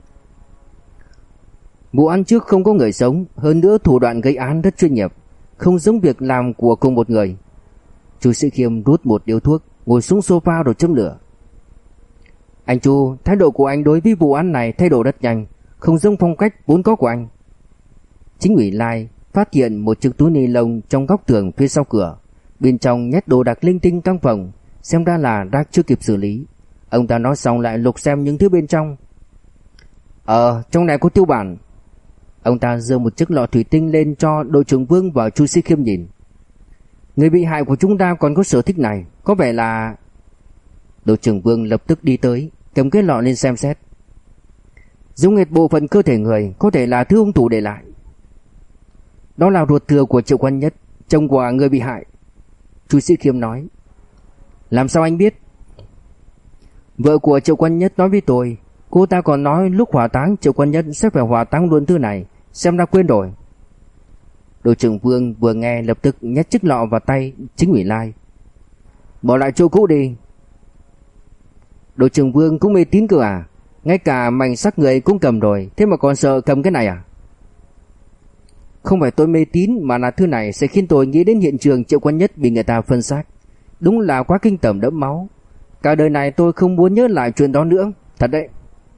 Vụ án trước không có người sống, hơn nữa thủ đoạn gây án rất chuyên nghiệp, không giống việc làm của cùng một người. Chu Sĩ Khiêm rút một điếu thuốc, ngồi xuống sofa rồi châm lửa. Anh Chu, thái độ của anh đối với vụ án này thay đổi rất nhanh, không giống phong cách vốn có của anh. Chính ủy Lai phát hiện một chiếc túi ni lông trong góc tường phía sau cửa, bên trong nhét đồ đạc linh tinh căn phòng, xem ra là rác chưa kịp xử lý. Ông ta nói xong lại lục xem những thứ bên trong. Ờ, trong này có tiêu bản. Ông ta giơ một chiếc lọ thủy tinh lên cho đội trưởng Vương và Chu Sĩ Khiêm nhìn. Người bị hại của chúng ta còn có sở thích này, có vẻ là... Đội trưởng Vương lập tức đi tới, cầm cái lọ lên xem xét. Giống hệt bộ phận cơ thể người, có thể là thứ hung thủ để lại. Đó là ruột thừa của Triệu Quan Nhất, chồng của người bị hại. Chu Sĩ Khiêm nói. Làm sao anh biết? Vợ của Triệu Quan Nhất nói với tôi, cô ta còn nói lúc hỏa táng Triệu Quan Nhất sẽ phải hỏa táng luôn thứ này, xem đã quên rồi. Đội trưởng Vương vừa nghe lập tức nhét chiếc lọ vào tay Chính ủy Lai. Bỏ lại chỗ cũ đi. Đội trưởng Vương cũng mê tín cơ à? Ngay cả mảnh xác người cũng cầm rồi, thế mà còn sợ cầm cái này à? Không phải tôi mê tín, mà là thứ này sẽ khiến tôi nghĩ đến hiện trường Triệu Quan Nhất bị người ta phân xác. Đúng là quá kinh tởm đẫm máu. Cả đời này tôi không muốn nhớ lại chuyện đó nữa, thật đấy.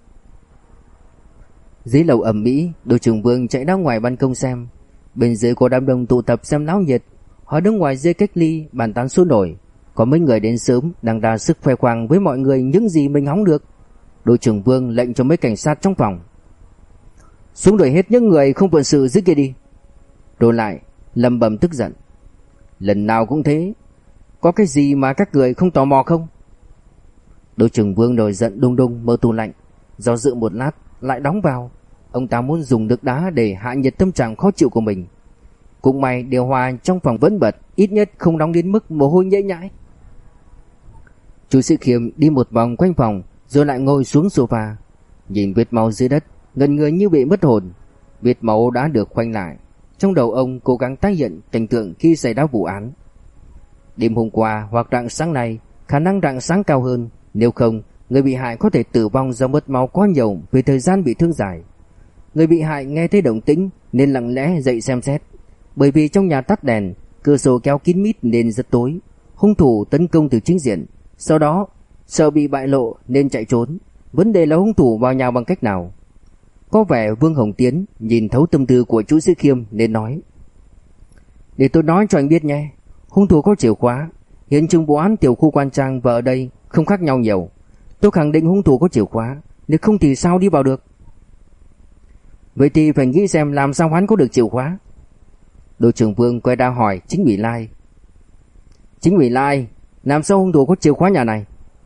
Dưới lầu ầm ĩ, đội trưởng Vương chạy ra ngoài ban công xem. Bên dưới có đám đông tụ tập xem náo nhiệt. Họ đứng ngoài dây cách ly bàn tán sôi nổi. Có mấy người đến sớm đang ra sức khoe khoang với mọi người những gì mình hóng được. Đội trưởng Vương lệnh cho mấy cảnh sát trong phòng: xuống đuổi hết những người không phận sự dưới kia đi. Rồi lại lầm bầm tức giận: lần nào cũng thế, có cái gì mà các người không tò mò không? Đội trưởng Vương nổi giận đùng đùng mở tủ lạnh, do dự một lát lại đóng vào. Ông ta muốn dùng nước đá để hạ nhiệt tâm trạng khó chịu của mình. Cũng may điều hòa trong phòng vẫn bật, ít nhất không nóng đến mức mồ hôi nhễ nhãi. Chu Sĩ Khiêm đi một vòng quanh phòng rồi lại ngồi xuống sofa, nhìn vết máu dưới đất, ngẩn người như bị mất hồn. Vết máu đã được khoanh lại. Trong đầu ông cố gắng tái hiện cảnh tượng khi xảy ra vụ án. Đêm hôm qua hoặc rạng sáng nay, khả năng rạng sáng cao hơn, nếu không người bị hại có thể tử vong do mất máu quá nhiều vì thời gian bị thương dài. Người bị hại nghe thấy động tĩnh nên lặng lẽ dậy xem xét. Bởi vì trong nhà tắt đèn, cửa sổ kéo kín mít nên rất tối. Hung thủ tấn công từ chính diện, sau đó sợ bị bại lộ nên chạy trốn. Vấn đề là hung thủ vào nhà bằng cách nào? Có vẻ Vương Hồng Tiến nhìn thấu tâm tư của Chu Sĩ Khiêm nên nói: để tôi nói cho anh biết nhé, hung thủ có chìa khóa. Hiện trường vụ án tiểu khu Quan Trang và ở đây không khác nhau nhiều. Tôi khẳng định hung thủ có chìa khóa, nếu không thì sao đi vào được? Vậy thì phải nghĩ xem làm sao hắn có được chìa khóa. Đội trưởng Vương quay ra hỏi Chính ủy Lai: Chính ủy Lai, làm sao hung thủ có chìa khóa nhà này?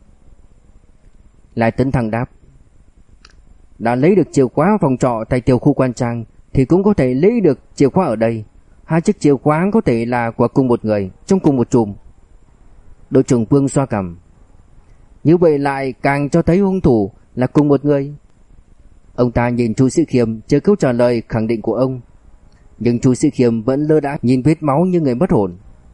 Lai Tấn Thăng đáp: đã lấy được chìa khóa phòng trọ tại tiểu khu Quan Trang thì cũng có thể lấy được chìa khóa ở đây. Hai chiếc chìa khóa có thể là của cùng một người, trong cùng một chùm. Đội trưởng Vương xoa cằm: như vậy lại càng cho thấy hung thủ là cùng một người. Ông ta nhìn Chu Sĩ Khiêm chờ câu trả lời khẳng định của ông, nhưng Chu Sĩ Khiêm vẫn lơ đãng nhìn vết máu như người mất hồn.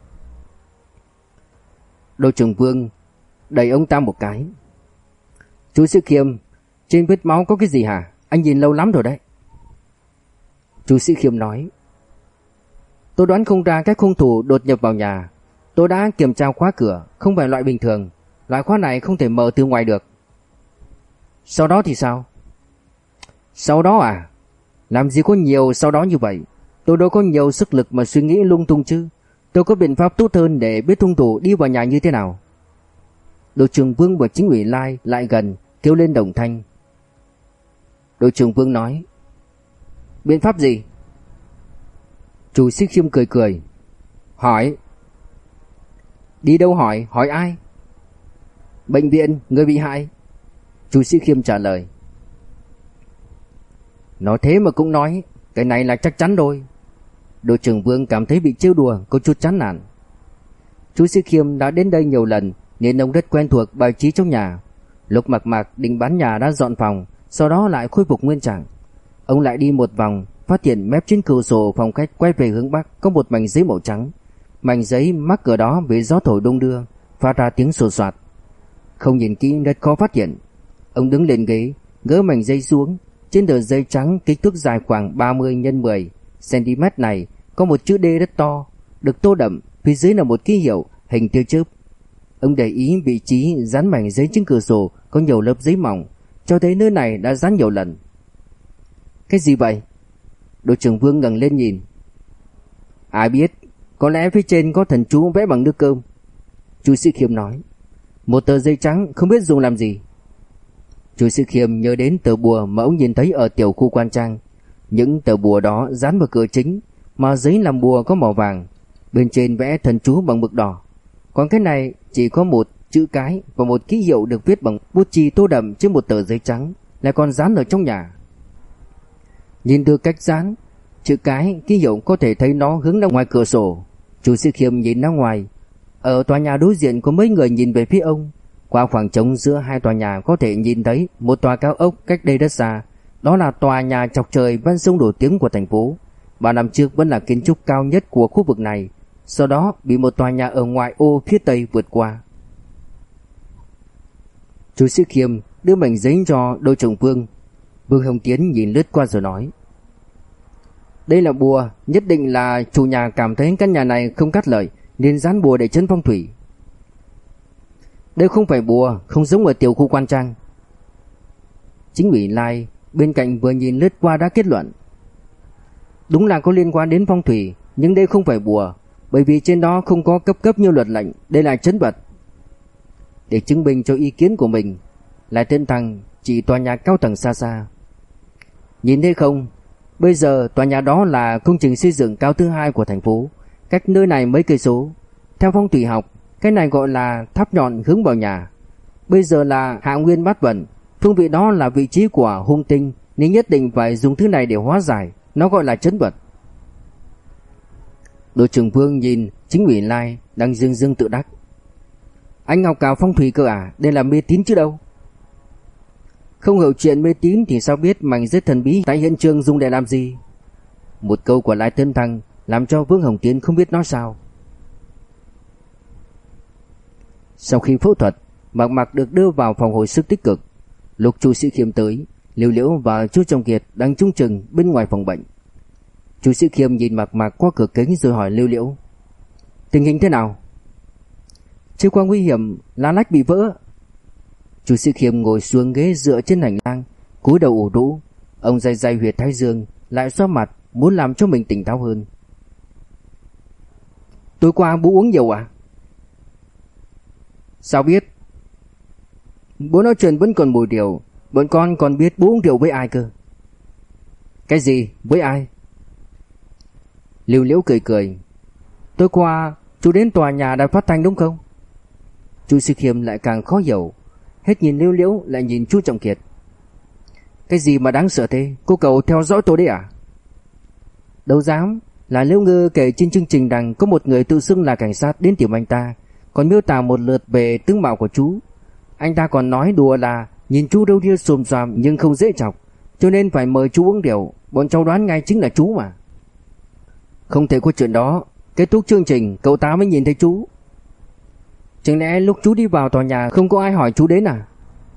Đội trưởng Vương đẩy ông ta một cái: Chu Sĩ Khiêm, trên vết máu có cái gì hả? Anh nhìn lâu lắm rồi đấy. Chu Sĩ Khiêm nói: tôi đoán không ra các hung thủ đột nhập vào nhà. Tôi đã kiểm tra khóa cửa, không phải loại bình thường. Loại khóa này không thể mở từ ngoài được. Sau đó thì sao? Sau đó à? Làm gì có nhiều sau đó như vậy. Tôi đâu có nhiều sức lực mà suy nghĩ lung tung chứ. Tôi có biện pháp tốt hơn để biết hung thủ đi vào nhà như thế nào. Đội trưởng Vương và Chính ủy Lai lại gần, kêu lên đồng thanh. Đội trưởng Vương nói: Biện pháp gì? Chu Sĩ Khiêm cười cười. Hỏi. Đi đâu hỏi? Hỏi ai? Bệnh viện, người bị hại. Chu Sĩ Khiêm trả lời. Nói thế mà cũng nói, cái này là chắc chắn rồi. Đội trưởng Vương cảm thấy bị trêu đùa, có chút chán nản. Chu Sĩ Khiêm đã đến đây nhiều lần nên ông rất quen thuộc bài trí trong nhà. Lúc Mạc Mạc định bán nhà đã dọn phòng, sau đó lại khôi phục nguyên trạng. Ông lại đi một vòng, phát hiện mép trên cửa sổ phòng khách quay về hướng bắc có một mảnh giấy màu trắng. Mảnh giấy mắc ở đó bị gió thổi đung đưa, phát ra tiếng sột soạt. Không nhìn kỹ rất khó phát hiện. Ông đứng lên ghế, gỡ mảnh giấy xuống. Trên tờ giấy trắng kích thước dài khoảng ba mươi nhân mười xăng-ti-mét này có một chữ D rất to, được tô đậm, phía dưới là một ký hiệu hình tia chớp. Ông để ý vị trí dán mảnh giấy trên cửa sổ có nhiều lớp giấy mỏng, cho thấy nơi này đã dán nhiều lần. Cái gì vậy? Đội trưởng Vương ngẩng lên nhìn. Ai biết, có lẽ phía trên có thần chú vẽ bằng nước cơm. Chu Sĩ Khiêm nói. Một tờ giấy trắng không biết dùng làm gì. Chu Sĩ Khiêm nhớ đến tờ bùa mà ông nhìn thấy ở tiểu khu Quan Trang. Những tờ bùa đó dán vào cửa chính, mà giấy làm bùa có màu vàng, bên trên vẽ thần chú bằng mực đỏ. Còn cái này chỉ có một chữ cái và một ký hiệu được viết bằng bút chì tô đậm trên một tờ giấy trắng, lại còn dán ở trong nhà. Nhìn từ cách dán, chữ cái, ký hiệu có thể thấy nó hướng ra ngoài cửa sổ. Chu Sĩ Khiêm nhìn ra ngoài. Ở tòa nhà đối diện có mấy người nhìn về phía ông. Qua khoảng trống giữa hai tòa nhà có thể nhìn thấy một tòa cao ốc cách đây rất xa. Đó là tòa nhà chọc trời ven sông nổi tiếng của thành phố. Ba năm trước vẫn là kiến trúc cao nhất của khu vực này, sau đó bị một tòa nhà ở ngoại ô phía tây vượt qua. Chu Sĩ Khiêm đưa mảnh giấy cho đội trưởng Vương. Vương Hồng Tiến nhìn lướt qua rồi nói. Đây là bùa, nhất định là chủ nhà cảm thấy căn nhà này không cắt lợi nên dán bùa để trấn phong thủy. Đây không phải bùa, không giống ở tiểu khu Quan Trang. Chính ủy Lai bên cạnh vừa nhìn lướt qua đã kết luận. Đúng là có liên quan đến phong thủy, nhưng đây không phải bùa, bởi vì trên đó không có cấp cấp như luật lệnh, đây là trấn vật. Để chứng minh cho ý kiến của mình, Lại Tên Thằng chỉ tòa nhà cao tầng xa xa. Nhìn thấy không, bây giờ tòa nhà đó là công trình xây dựng cao thứ hai của thành phố, cách nơi này mấy cây số. Theo phong thủy học, cái này gọi là tháp nhọn hướng vào nhà. Bây giờ là hạ nguyên bát vận, phương vị đó là vị trí của hung tinh, nên nhất định phải dùng thứ này để hóa giải, nó gọi là trấn vật. Đội trưởng Vương nhìn Chính ủy Lai đang dương dương tự đắc. Anh học cả phong thủy cơ à, đây là mê tín chứ đâu. Không hiểu chuyện mê tín thì sao biết mảnh giấy thần bí tại hiện trường dùng để làm gì. Một câu của Lại Tên Thằng làm cho Vương Hồng Tiến không biết nói sao. Sau khi phẫu thuật, Mạc Mạc được đưa vào phòng hồi sức tích cực. Lúc Chu Sĩ Khiêm tới, Liễu Liễu và chú Trọng Kiệt đang trông chừng bên ngoài phòng bệnh. Chu Sĩ Khiêm nhìn Mạc Mạc qua cửa kính rồi hỏi Liễu Liễu. Tình hình thế nào? Chưa qua nguy hiểm, lá lách bị vỡ. Chu Sĩ Khiêm ngồi xuống ghế dựa trên hành lang, cúi đầu ủ rũ. Ông day day huyệt thái dương, lại xoa mặt, muốn làm cho mình tỉnh táo hơn. Tối qua bố uống nhiều à? Sao biết? Bố nói chuyện vẫn còn mùi rượu. Bọn con còn biết bố uống rượu với ai cơ. Cái gì? Với ai? Liễu Liễu cười cười. Tối qua chú đến tòa nhà đài phát thanh đúng không? Chu Sĩ Khiêm lại càng khó hiểu. Hết nhìn Liễu Liễu lại nhìn chú Trọng Kiệt. Cái gì mà đáng sợ thế? Cô cậu theo dõi tôi đấy à? Đâu dám. Là Liễu Ngư kể trên chương trình rằng có một người tự xưng là cảnh sát đến tìm anh ta, còn miêu tả một lượt về tướng mạo của chú. Anh ta còn nói đùa là nhìn chú đâu ria xồm xoàm nhưng không dễ chọc, cho nên phải mời chú uống rượu. Bọn cháu đoán ngay chính là chú mà. Không thể có chuyện đó. Kết thúc chương trình cậu ta mới nhìn thấy chú. Chẳng lẽ lúc chú đi vào tòa nhà không có ai hỏi chú đến à?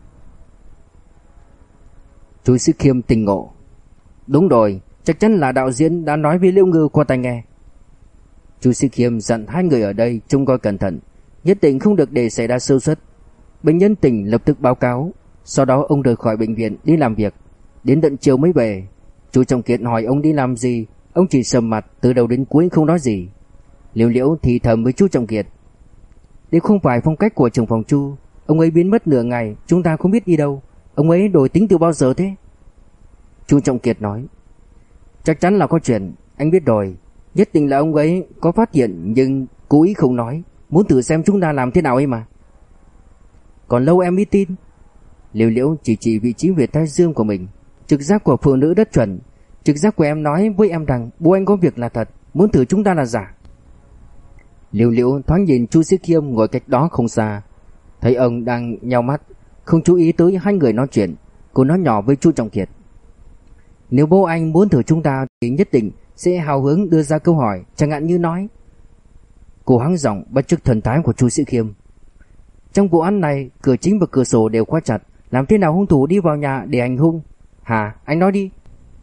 Chu Sĩ Khiêm tỉnh ngộ. Đúng rồi, chắc chắn là đạo diễn đã nói với Liễu Ngư qua tai nghe. Chu Sĩ Khiêm dặn hai người ở đây trông coi cẩn thận, nhất định không được để xảy ra sơ suất. Bệnh nhân tỉnh lập tức báo cáo. Sau đó ông rời khỏi bệnh viện đi làm việc. Đến tận chiều mới về. Chu Trọng Kiệt hỏi ông đi làm gì, ông chỉ sầm mặt, từ đầu đến cuối không nói gì. Liễu Liễu thì thầm với Chu Trọng Kiệt: "Đây không phải phong cách của trưởng phòng Chu, ông ấy biến mất nửa ngày, chúng ta không biết đi đâu. Ông ấy đổi tính từ bao giờ thế?" Chu Trọng Kiệt nói: "Chắc chắn là có chuyện, anh biết rồi. Nhất định là ông ấy có phát hiện nhưng cố ý không nói, muốn thử xem chúng ta làm thế nào ấy mà." "Còn lâu em mới tin." Liễu Liễu chỉ chỉ vị trí huyệt thái dương của mình. "Trực giác của phụ nữ rất chuẩn. Trực giác của em nói với em rằng bố anh có việc là thật, muốn thử chúng ta là giả." Liễu Liễu thoáng nhìn Chu Sĩ Khiêm ngồi cách đó không xa, thấy ông đang nheo mắt, không chú ý tới hai người nói chuyện. Cô nói nhỏ với Chu Trọng Kiệt: "Nếu bố anh muốn thử chúng ta thì nhất định sẽ hào hứng đưa ra câu hỏi, chẳng hạn như nói." Cô hắng giọng bắt chước thần thái của Chu Sĩ Khiêm: "Trong vụ án này, cửa chính và cửa sổ đều khóa chặt, làm thế nào hung thủ đi vào nhà để hành hung? Hả, anh nói đi."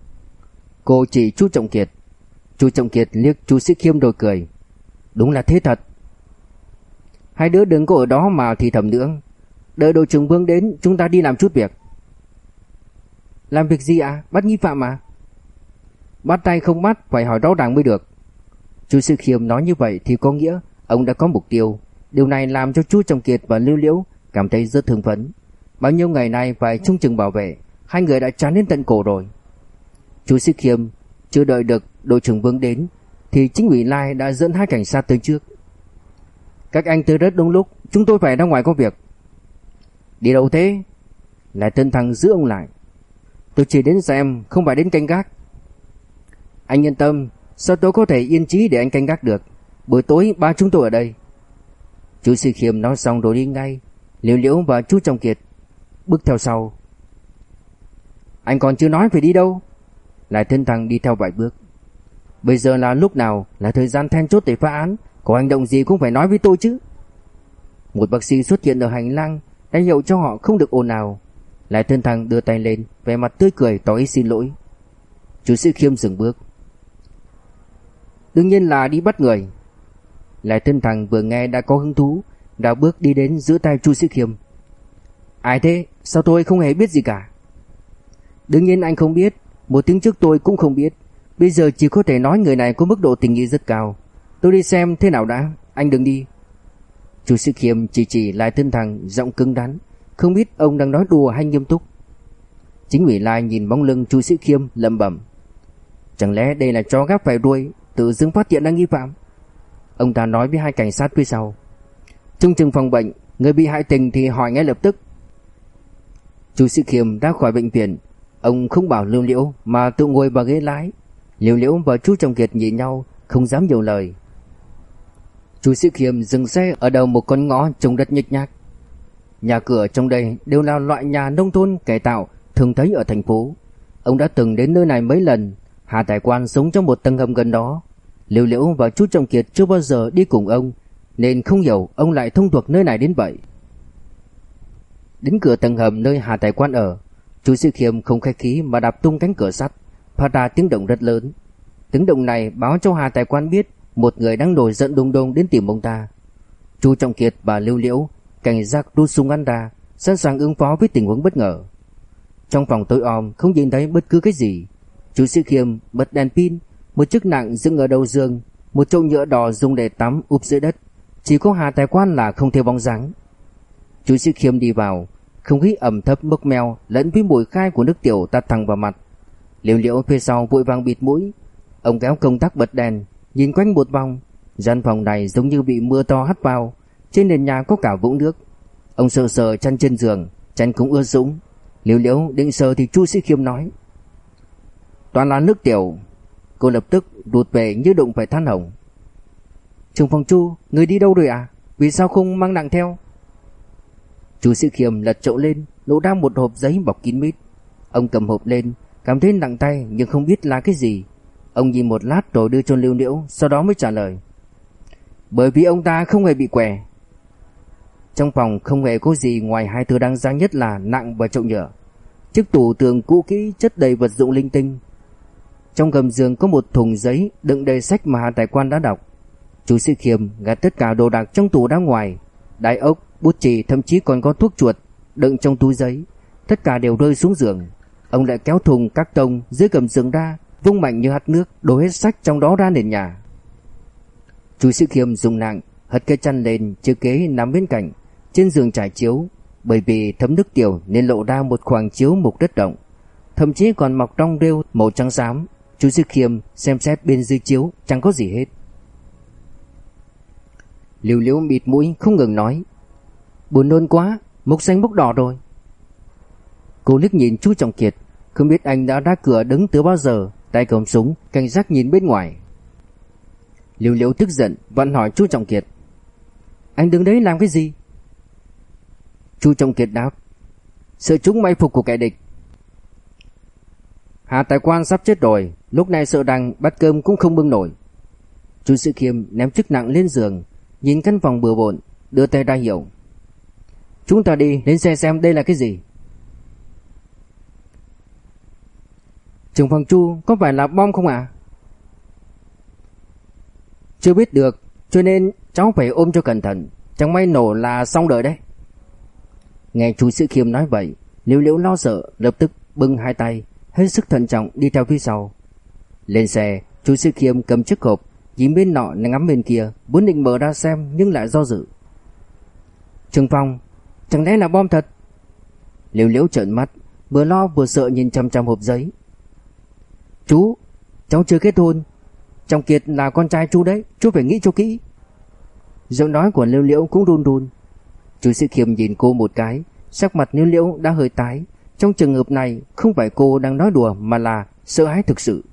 Cô chỉ Chu Trọng Kiệt. Chu Trọng Kiệt liếc Chu Sĩ Khiêm rồi cười: "Đúng là thế thật." "Hai đứa đừng có ở đó mà thì thầm nữa. Đợi đội trưởng Vương đến, chúng ta đi làm chút việc." "Làm việc gì ạ? Bắt nghi phạm à?" "Bắt tay không bắt, phải hỏi rõ ràng mới được." Chu Sĩ Khiêm nói như vậy thì có nghĩa ông đã có mục tiêu. Điều này làm cho Chu Trọng Kiệt và Liễu Liễu cảm thấy rất hưng phấn. Bao nhiêu ngày nay phải trông chừng bảo vệ, hai người đã chán đến tận cổ rồi. Chu Sĩ Khiêm chưa đợi được đội trưởng Vương đến thì chính ủy Lai đã dẫn hai cảnh sát tới trước. "Các anh tới rất đúng lúc, chúng tôi phải ra ngoài có việc." "Đi đâu thế?" Lại Tân Thăng giữ ông lại: "Tôi chỉ đến xem, không phải đến canh gác." "Anh yên tâm, sao tôi có thể yên trí để anh canh gác được? Buổi tối ba chúng tôi ở đây." Chu Sĩ Khiêm nói xong rồi đi ngay. Liễu Liễu và Chu Trọng Kiệt bước theo sau. "Anh còn chưa nói phải đi đâu." Lại Tân Thăng đi theo vài bước: "Bây giờ là lúc nào, là thời gian then chốt để phá án, có hành động gì cũng phải nói với tôi chứ." Một bác sĩ xuất hiện ở hành lang, đã hiệu cho họ không được ồn ào. Lại Tân Thăng đưa tay lên, vẻ mặt tươi cười tỏ ý xin lỗi. Chu Sĩ Khiêm dừng bước: "Đương nhiên là đi bắt người." Lại Tân Thăng vừa nghe đã có hứng thú, đã bước đi đến giữ tay Chu Sĩ Khiêm. "Ai thế? Sao tôi không hề biết gì cả?" "Đương nhiên anh không biết, một tiếng trước tôi cũng không biết. Bây giờ chỉ có thể nói người này có mức độ tình nghi rất cao. Tôi đi xem thế nào đã, anh đừng đi." Chu Sĩ Khiêm chỉ chỉ Lại Tân Thăng, giọng cứng rắn, không biết ông đang nói đùa hay nghiêm túc. Chính ủy Lai nhìn bóng lưng Chu Sĩ Khiêm lẩm bẩm: "Chẳng lẽ đây là chó gắp phải đuôi, tự dưng phát hiện ra nghi phạm?" Ông ta nói với hai cảnh sát phía sau: "Trông chừng phòng bệnh, người bị hại tình thì hỏi ngay lập tức." Chu Sĩ Khiêm ra khỏi bệnh viện, ông không bảo Liễu Liễu mà tự ngồi vào ghế lái. Liễu Liễu và Chu Trọng Kiệt nhìn nhau, không dám nhiều lời. Chu Sĩ Khiêm dừng xe ở đầu một con ngõ trông rất nhếch nhác. Nhà cửa trong đây đều là loại nhà nông thôn cải tạo thường thấy ở thành phố. Ông đã từng đến nơi này mấy lần. Hà Tài Quan sống trong một tầng hầm gần đó. Liễu Liễu và Chu Trọng Kiệt chưa bao giờ đi cùng ông, nên không hiểu ông lại thông thuộc nơi này đến vậy. Đến cửa tầng hầm nơi Hà Tài Quan ở, Chu Sĩ Khiêm không khách khí mà đạp tung cánh cửa sắt, phát ra tiếng động rất lớn. Tiếng động này báo cho Hà Tài Quan biết một người đang nổi giận đùng đùng đến tìm ông ta. Chu Trọng Kiệt và Liễu Liễu cảnh giác rút súng ngắn ra, sẵn sàng ứng phó với tình huống bất ngờ. Trong phòng tối om không nhìn thấy bất cứ cái gì. Chu Sĩ Khiêm bật đèn pin, một chiếc nạng dựng ở đầu giường, một chậu nhựa đỏ dùng để tắm úp dưới đất. Chỉ có Hà Tài Quan là không thấy bóng dáng. Chu Sĩ Khiêm đi vào, không khí ẩm thấp mốc meo lẫn với mùi khai của nước tiểu tạt thẳng vào mặt. Liễu Liễu phía sau vội vàng bịt mũi. Ông kéo công tắc bật đèn, nhìn quanh một vòng. Gian phòng này giống như bị mưa to hắt vào, trên nền nhà có cả vũng nước. Ông sờ sờ chăn trên giường, chăn cũng ướt sũng. Liễu Liễu định sờ thì Chu Sĩ Khiêm nói: "Toàn là nước tiểu." Cô lập tức rụt về như đụng phải than hồng. "Trưởng phòng Chu, người đi đâu rồi à? Vì sao không mang nặng theo?" Chu Sĩ Khiêm lật chậu lên, lộ ra một hộp giấy bọc kín mít. Ông cầm hộp lên, cảm thấy nặng tay nhưng không biết là cái gì. Ông nhìn một lát rồi đưa cho Liễu Liễu, sau đó mới trả lời: "Bởi vì ông ta không hề bị què." Trong phòng không hề có gì ngoài hai thứ đáng giá nhất là nặng và chậu nhựa. Chiếc tủ tường cũ kỹ chất đầy vật dụng linh tinh. Trong gầm giường có một thùng giấy đựng đầy sách mà Hà Tài Quan đã đọc. Chu Sĩ Khiêm gạt tất cả đồ đạc trong tủ ra ngoài, đáy ốc, bút chì, thậm chí còn có thuốc chuột đựng trong túi giấy, tất cả đều rơi xuống giường. Ông lại kéo thùng các tông dưới gầm giường ra, vung mạnh như hắt nước, đổ hết sách trong đó ra nền nhà. Chu Sĩ Khiêm dùng nặng hất cái chăn lên chiếc ghế nằm bên cạnh. Trên giường trải chiếu, bởi vì thấm nước tiểu nên lộ ra một khoảng chiếu mục đất động, thậm chí còn mọc trong rêu màu trắng xám. Chu Sĩ Khiêm xem xét bên dưới chiếu chẳng có gì hết. Liễu Liễu bịt mũi không ngừng nói: "Buồn nôn quá, mục xanh bốc đỏ rồi." Cô liếc nhìn Chu Trọng Kiệt, không biết anh đã ra cửa đứng từ bao giờ, tay cầm súng cảnh giác nhìn bên ngoài. Liễu Liễu tức giận vặn hỏi Chu Trọng Kiệt: "Anh đứng đấy làm cái gì?" Chu Trọng Kiệt đáp: "Sợ chúng may phục của kẻ địch." Hà Tài Quan sắp chết rồi, lúc này sợ rằng bát cơm cũng không bưng nổi. Chu Sĩ Khiêm ném chức nặng lên giường, nhìn căn phòng bừa bộn, đưa tay ra hiệu: "Chúng ta đi đến xe xem đây là cái gì." "Trưởng phòng Chu, có phải là bom không ạ?" À? "Chưa biết được, cho nên cháu phải ôm cho cẩn thận, chẳng may nổ là xong đời đấy." Nghe Chu Sĩ Khiêm nói vậy, Liễu Liễu lo sợ, lập tức bưng hai tay, hết sức thận trọng đi theo phía sau. Lên xe, Chu Sĩ Khiêm cầm chiếc hộp, nhìn bên nọ ngắm bên kia, muốn định mở ra xem nhưng lại do dự. "Trưởng phòng, chẳng lẽ là bom thật?" Liễu Liễu trợn mắt, vừa lo vừa sợ nhìn chằm chằm hộp giấy. "Chú, cháu chưa kết hôn, Trọng Kiệt là con trai chú đấy, chú phải nghĩ cho kỹ." Giọng nói của Liễu Liễu cũng run run. Chu Sĩ Khiêm nhìn cô một cái, sắc mặt Liễu Liễu đã hơi tái. Trong trường hợp này không phải cô đang nói đùa mà là sợ hãi thực sự.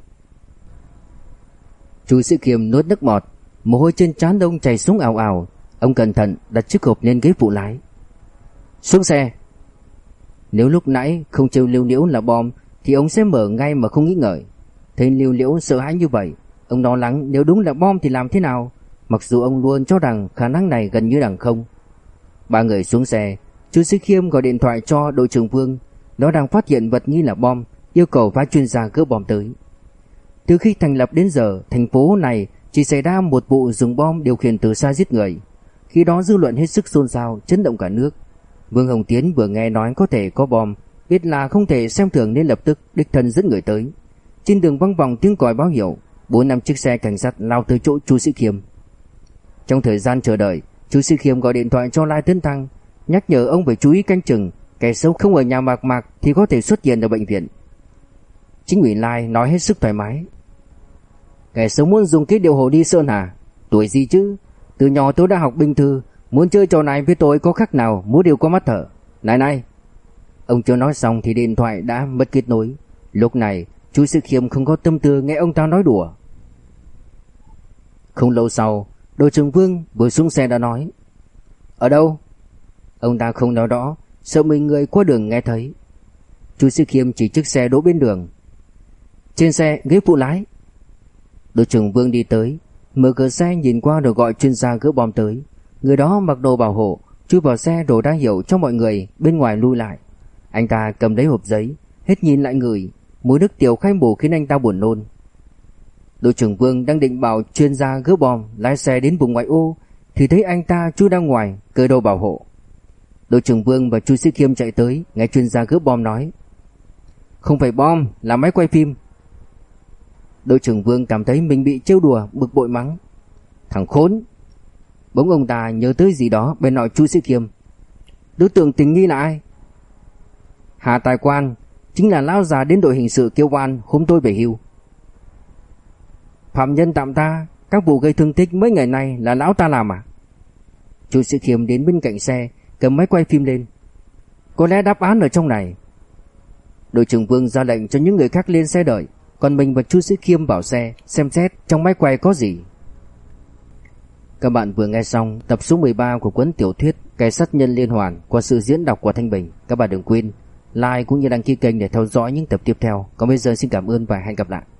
Chu Sĩ Khiêm nuốt nước bọt, mồ hôi trên trán ông chảy xuống ào ào. Ông cẩn thận đặt chiếc hộp lên ghế phụ lái. "Xuống xe." Nếu lúc nãy không trêu Liễu Liễu là bom thì ông sẽ mở ngay mà không nghĩ ngợi. Thấy Liễu Liễu sợ hãi như vậy, ông lo lắng nếu đúng là bom thì làm thế nào, mặc dù ông luôn cho rằng khả năng này gần như bằng không. Ba người xuống xe, Chu Sĩ Khiêm gọi điện thoại cho đội trưởng Vương. Nó đang phát hiện vật nghi là bom, yêu cầu phái chuyên gia gỡ bom tới. Từ khi thành lập đến giờ, thành phố này chỉ xảy ra một vụ dùng bom điều khiển từ xa giết người. Khi đó dư luận hết sức xôn xao, chấn động cả nước. Vương Hồng Tiến vừa nghe nói có thể có bom, biết là không thể xem thường nên lập tức đích thân dẫn người tới. Trên đường vang vọng tiếng còi báo hiệu, bốn năm chiếc xe cảnh sát lao tới chỗ Chu Sĩ Khiêm. Trong thời gian chờ đợi, Chu Sĩ Khiêm gọi điện thoại cho Lai Tấn Thăng, nhắc nhở ông phải chú ý canh chừng, kẻ xấu không ở nhà Mạc Mạc thì có thể xuất hiện ở bệnh viện. Chính ủy Lai nói hết sức thoải mái: "Kẻ xấu muốn dùng cái điều hồ đi Sơn Hà, tuổi gì chứ? Từ nhỏ tôi đã học binh thư, muốn chơi trò này với tôi có khác nào múa điều có mắt thở. Này này." Ông chưa nói xong thì điện thoại đã mất kết nối. Lúc này Chu Sĩ Khiêm không có tâm tư nghe ông ta nói đùa. Không lâu sau, đội trưởng Vương vừa xuống xe đã nói: "Ở đâu?" Ông ta không nói rõ, sợ mình người qua đường nghe thấy. Chu Sĩ Khiêm chỉ chiếc xe đỗ bên đường. "Trên xe ghế phụ lái." Đội trưởng Vương đi tới, mở cửa xe nhìn qua rồi gọi chuyên gia gỡ bom tới. Người đó mặc đồ bảo hộ, chui vào xe rồi ra hiệu cho mọi người bên ngoài lui lại. Anh ta cầm lấy hộp giấy, hết nhìn lại người, mùi nước tiểu khai mù khiến anh ta buồn nôn. Đội trưởng Vương đang định bảo chuyên gia gỡ bom lái xe đến vùng ngoại ô thì thấy anh ta chui ra ngoài, cởi đồ bảo hộ. Đội trưởng Vương và Chu Sĩ Khiêm chạy tới, nghe chuyên gia gỡ bom nói: "Không phải bom, là máy quay phim." Đội trưởng Vương cảm thấy mình bị trêu đùa, bực bội mắng: "Thằng khốn!" Bỗng ông ta nhớ tới gì đó, bèn hỏi Chu Sĩ Khiêm: "Đối tượng tình nghi là ai?" "Hà Tài Quan, chính là lão già đến đội hình sự kêu oan hôm tôi về hưu." "Phạm nhân tạm tha, các vụ gây thương tích mấy ngày nay là lão ta làm à?" Chu Sĩ Khiêm đến bên cạnh xe, cầm máy quay phim lên: "Có lẽ đáp án ở trong này." Đội trưởng Vương ra lệnh cho những người khác lên xe đợi, còn mình và Chu Sĩ Khiêm vào xe xem xét trong máy quay có gì. Các bạn vừa nghe xong tập số mười ba của cuốn tiểu thuyết Kẻ sát nhân liên hoàn qua sự diễn đọc của Thanh Bình. Các bạn đừng quên like cũng như đăng ký kênh để theo dõi những tập tiếp theo. Còn bây giờ xin cảm ơn và hẹn gặp lại.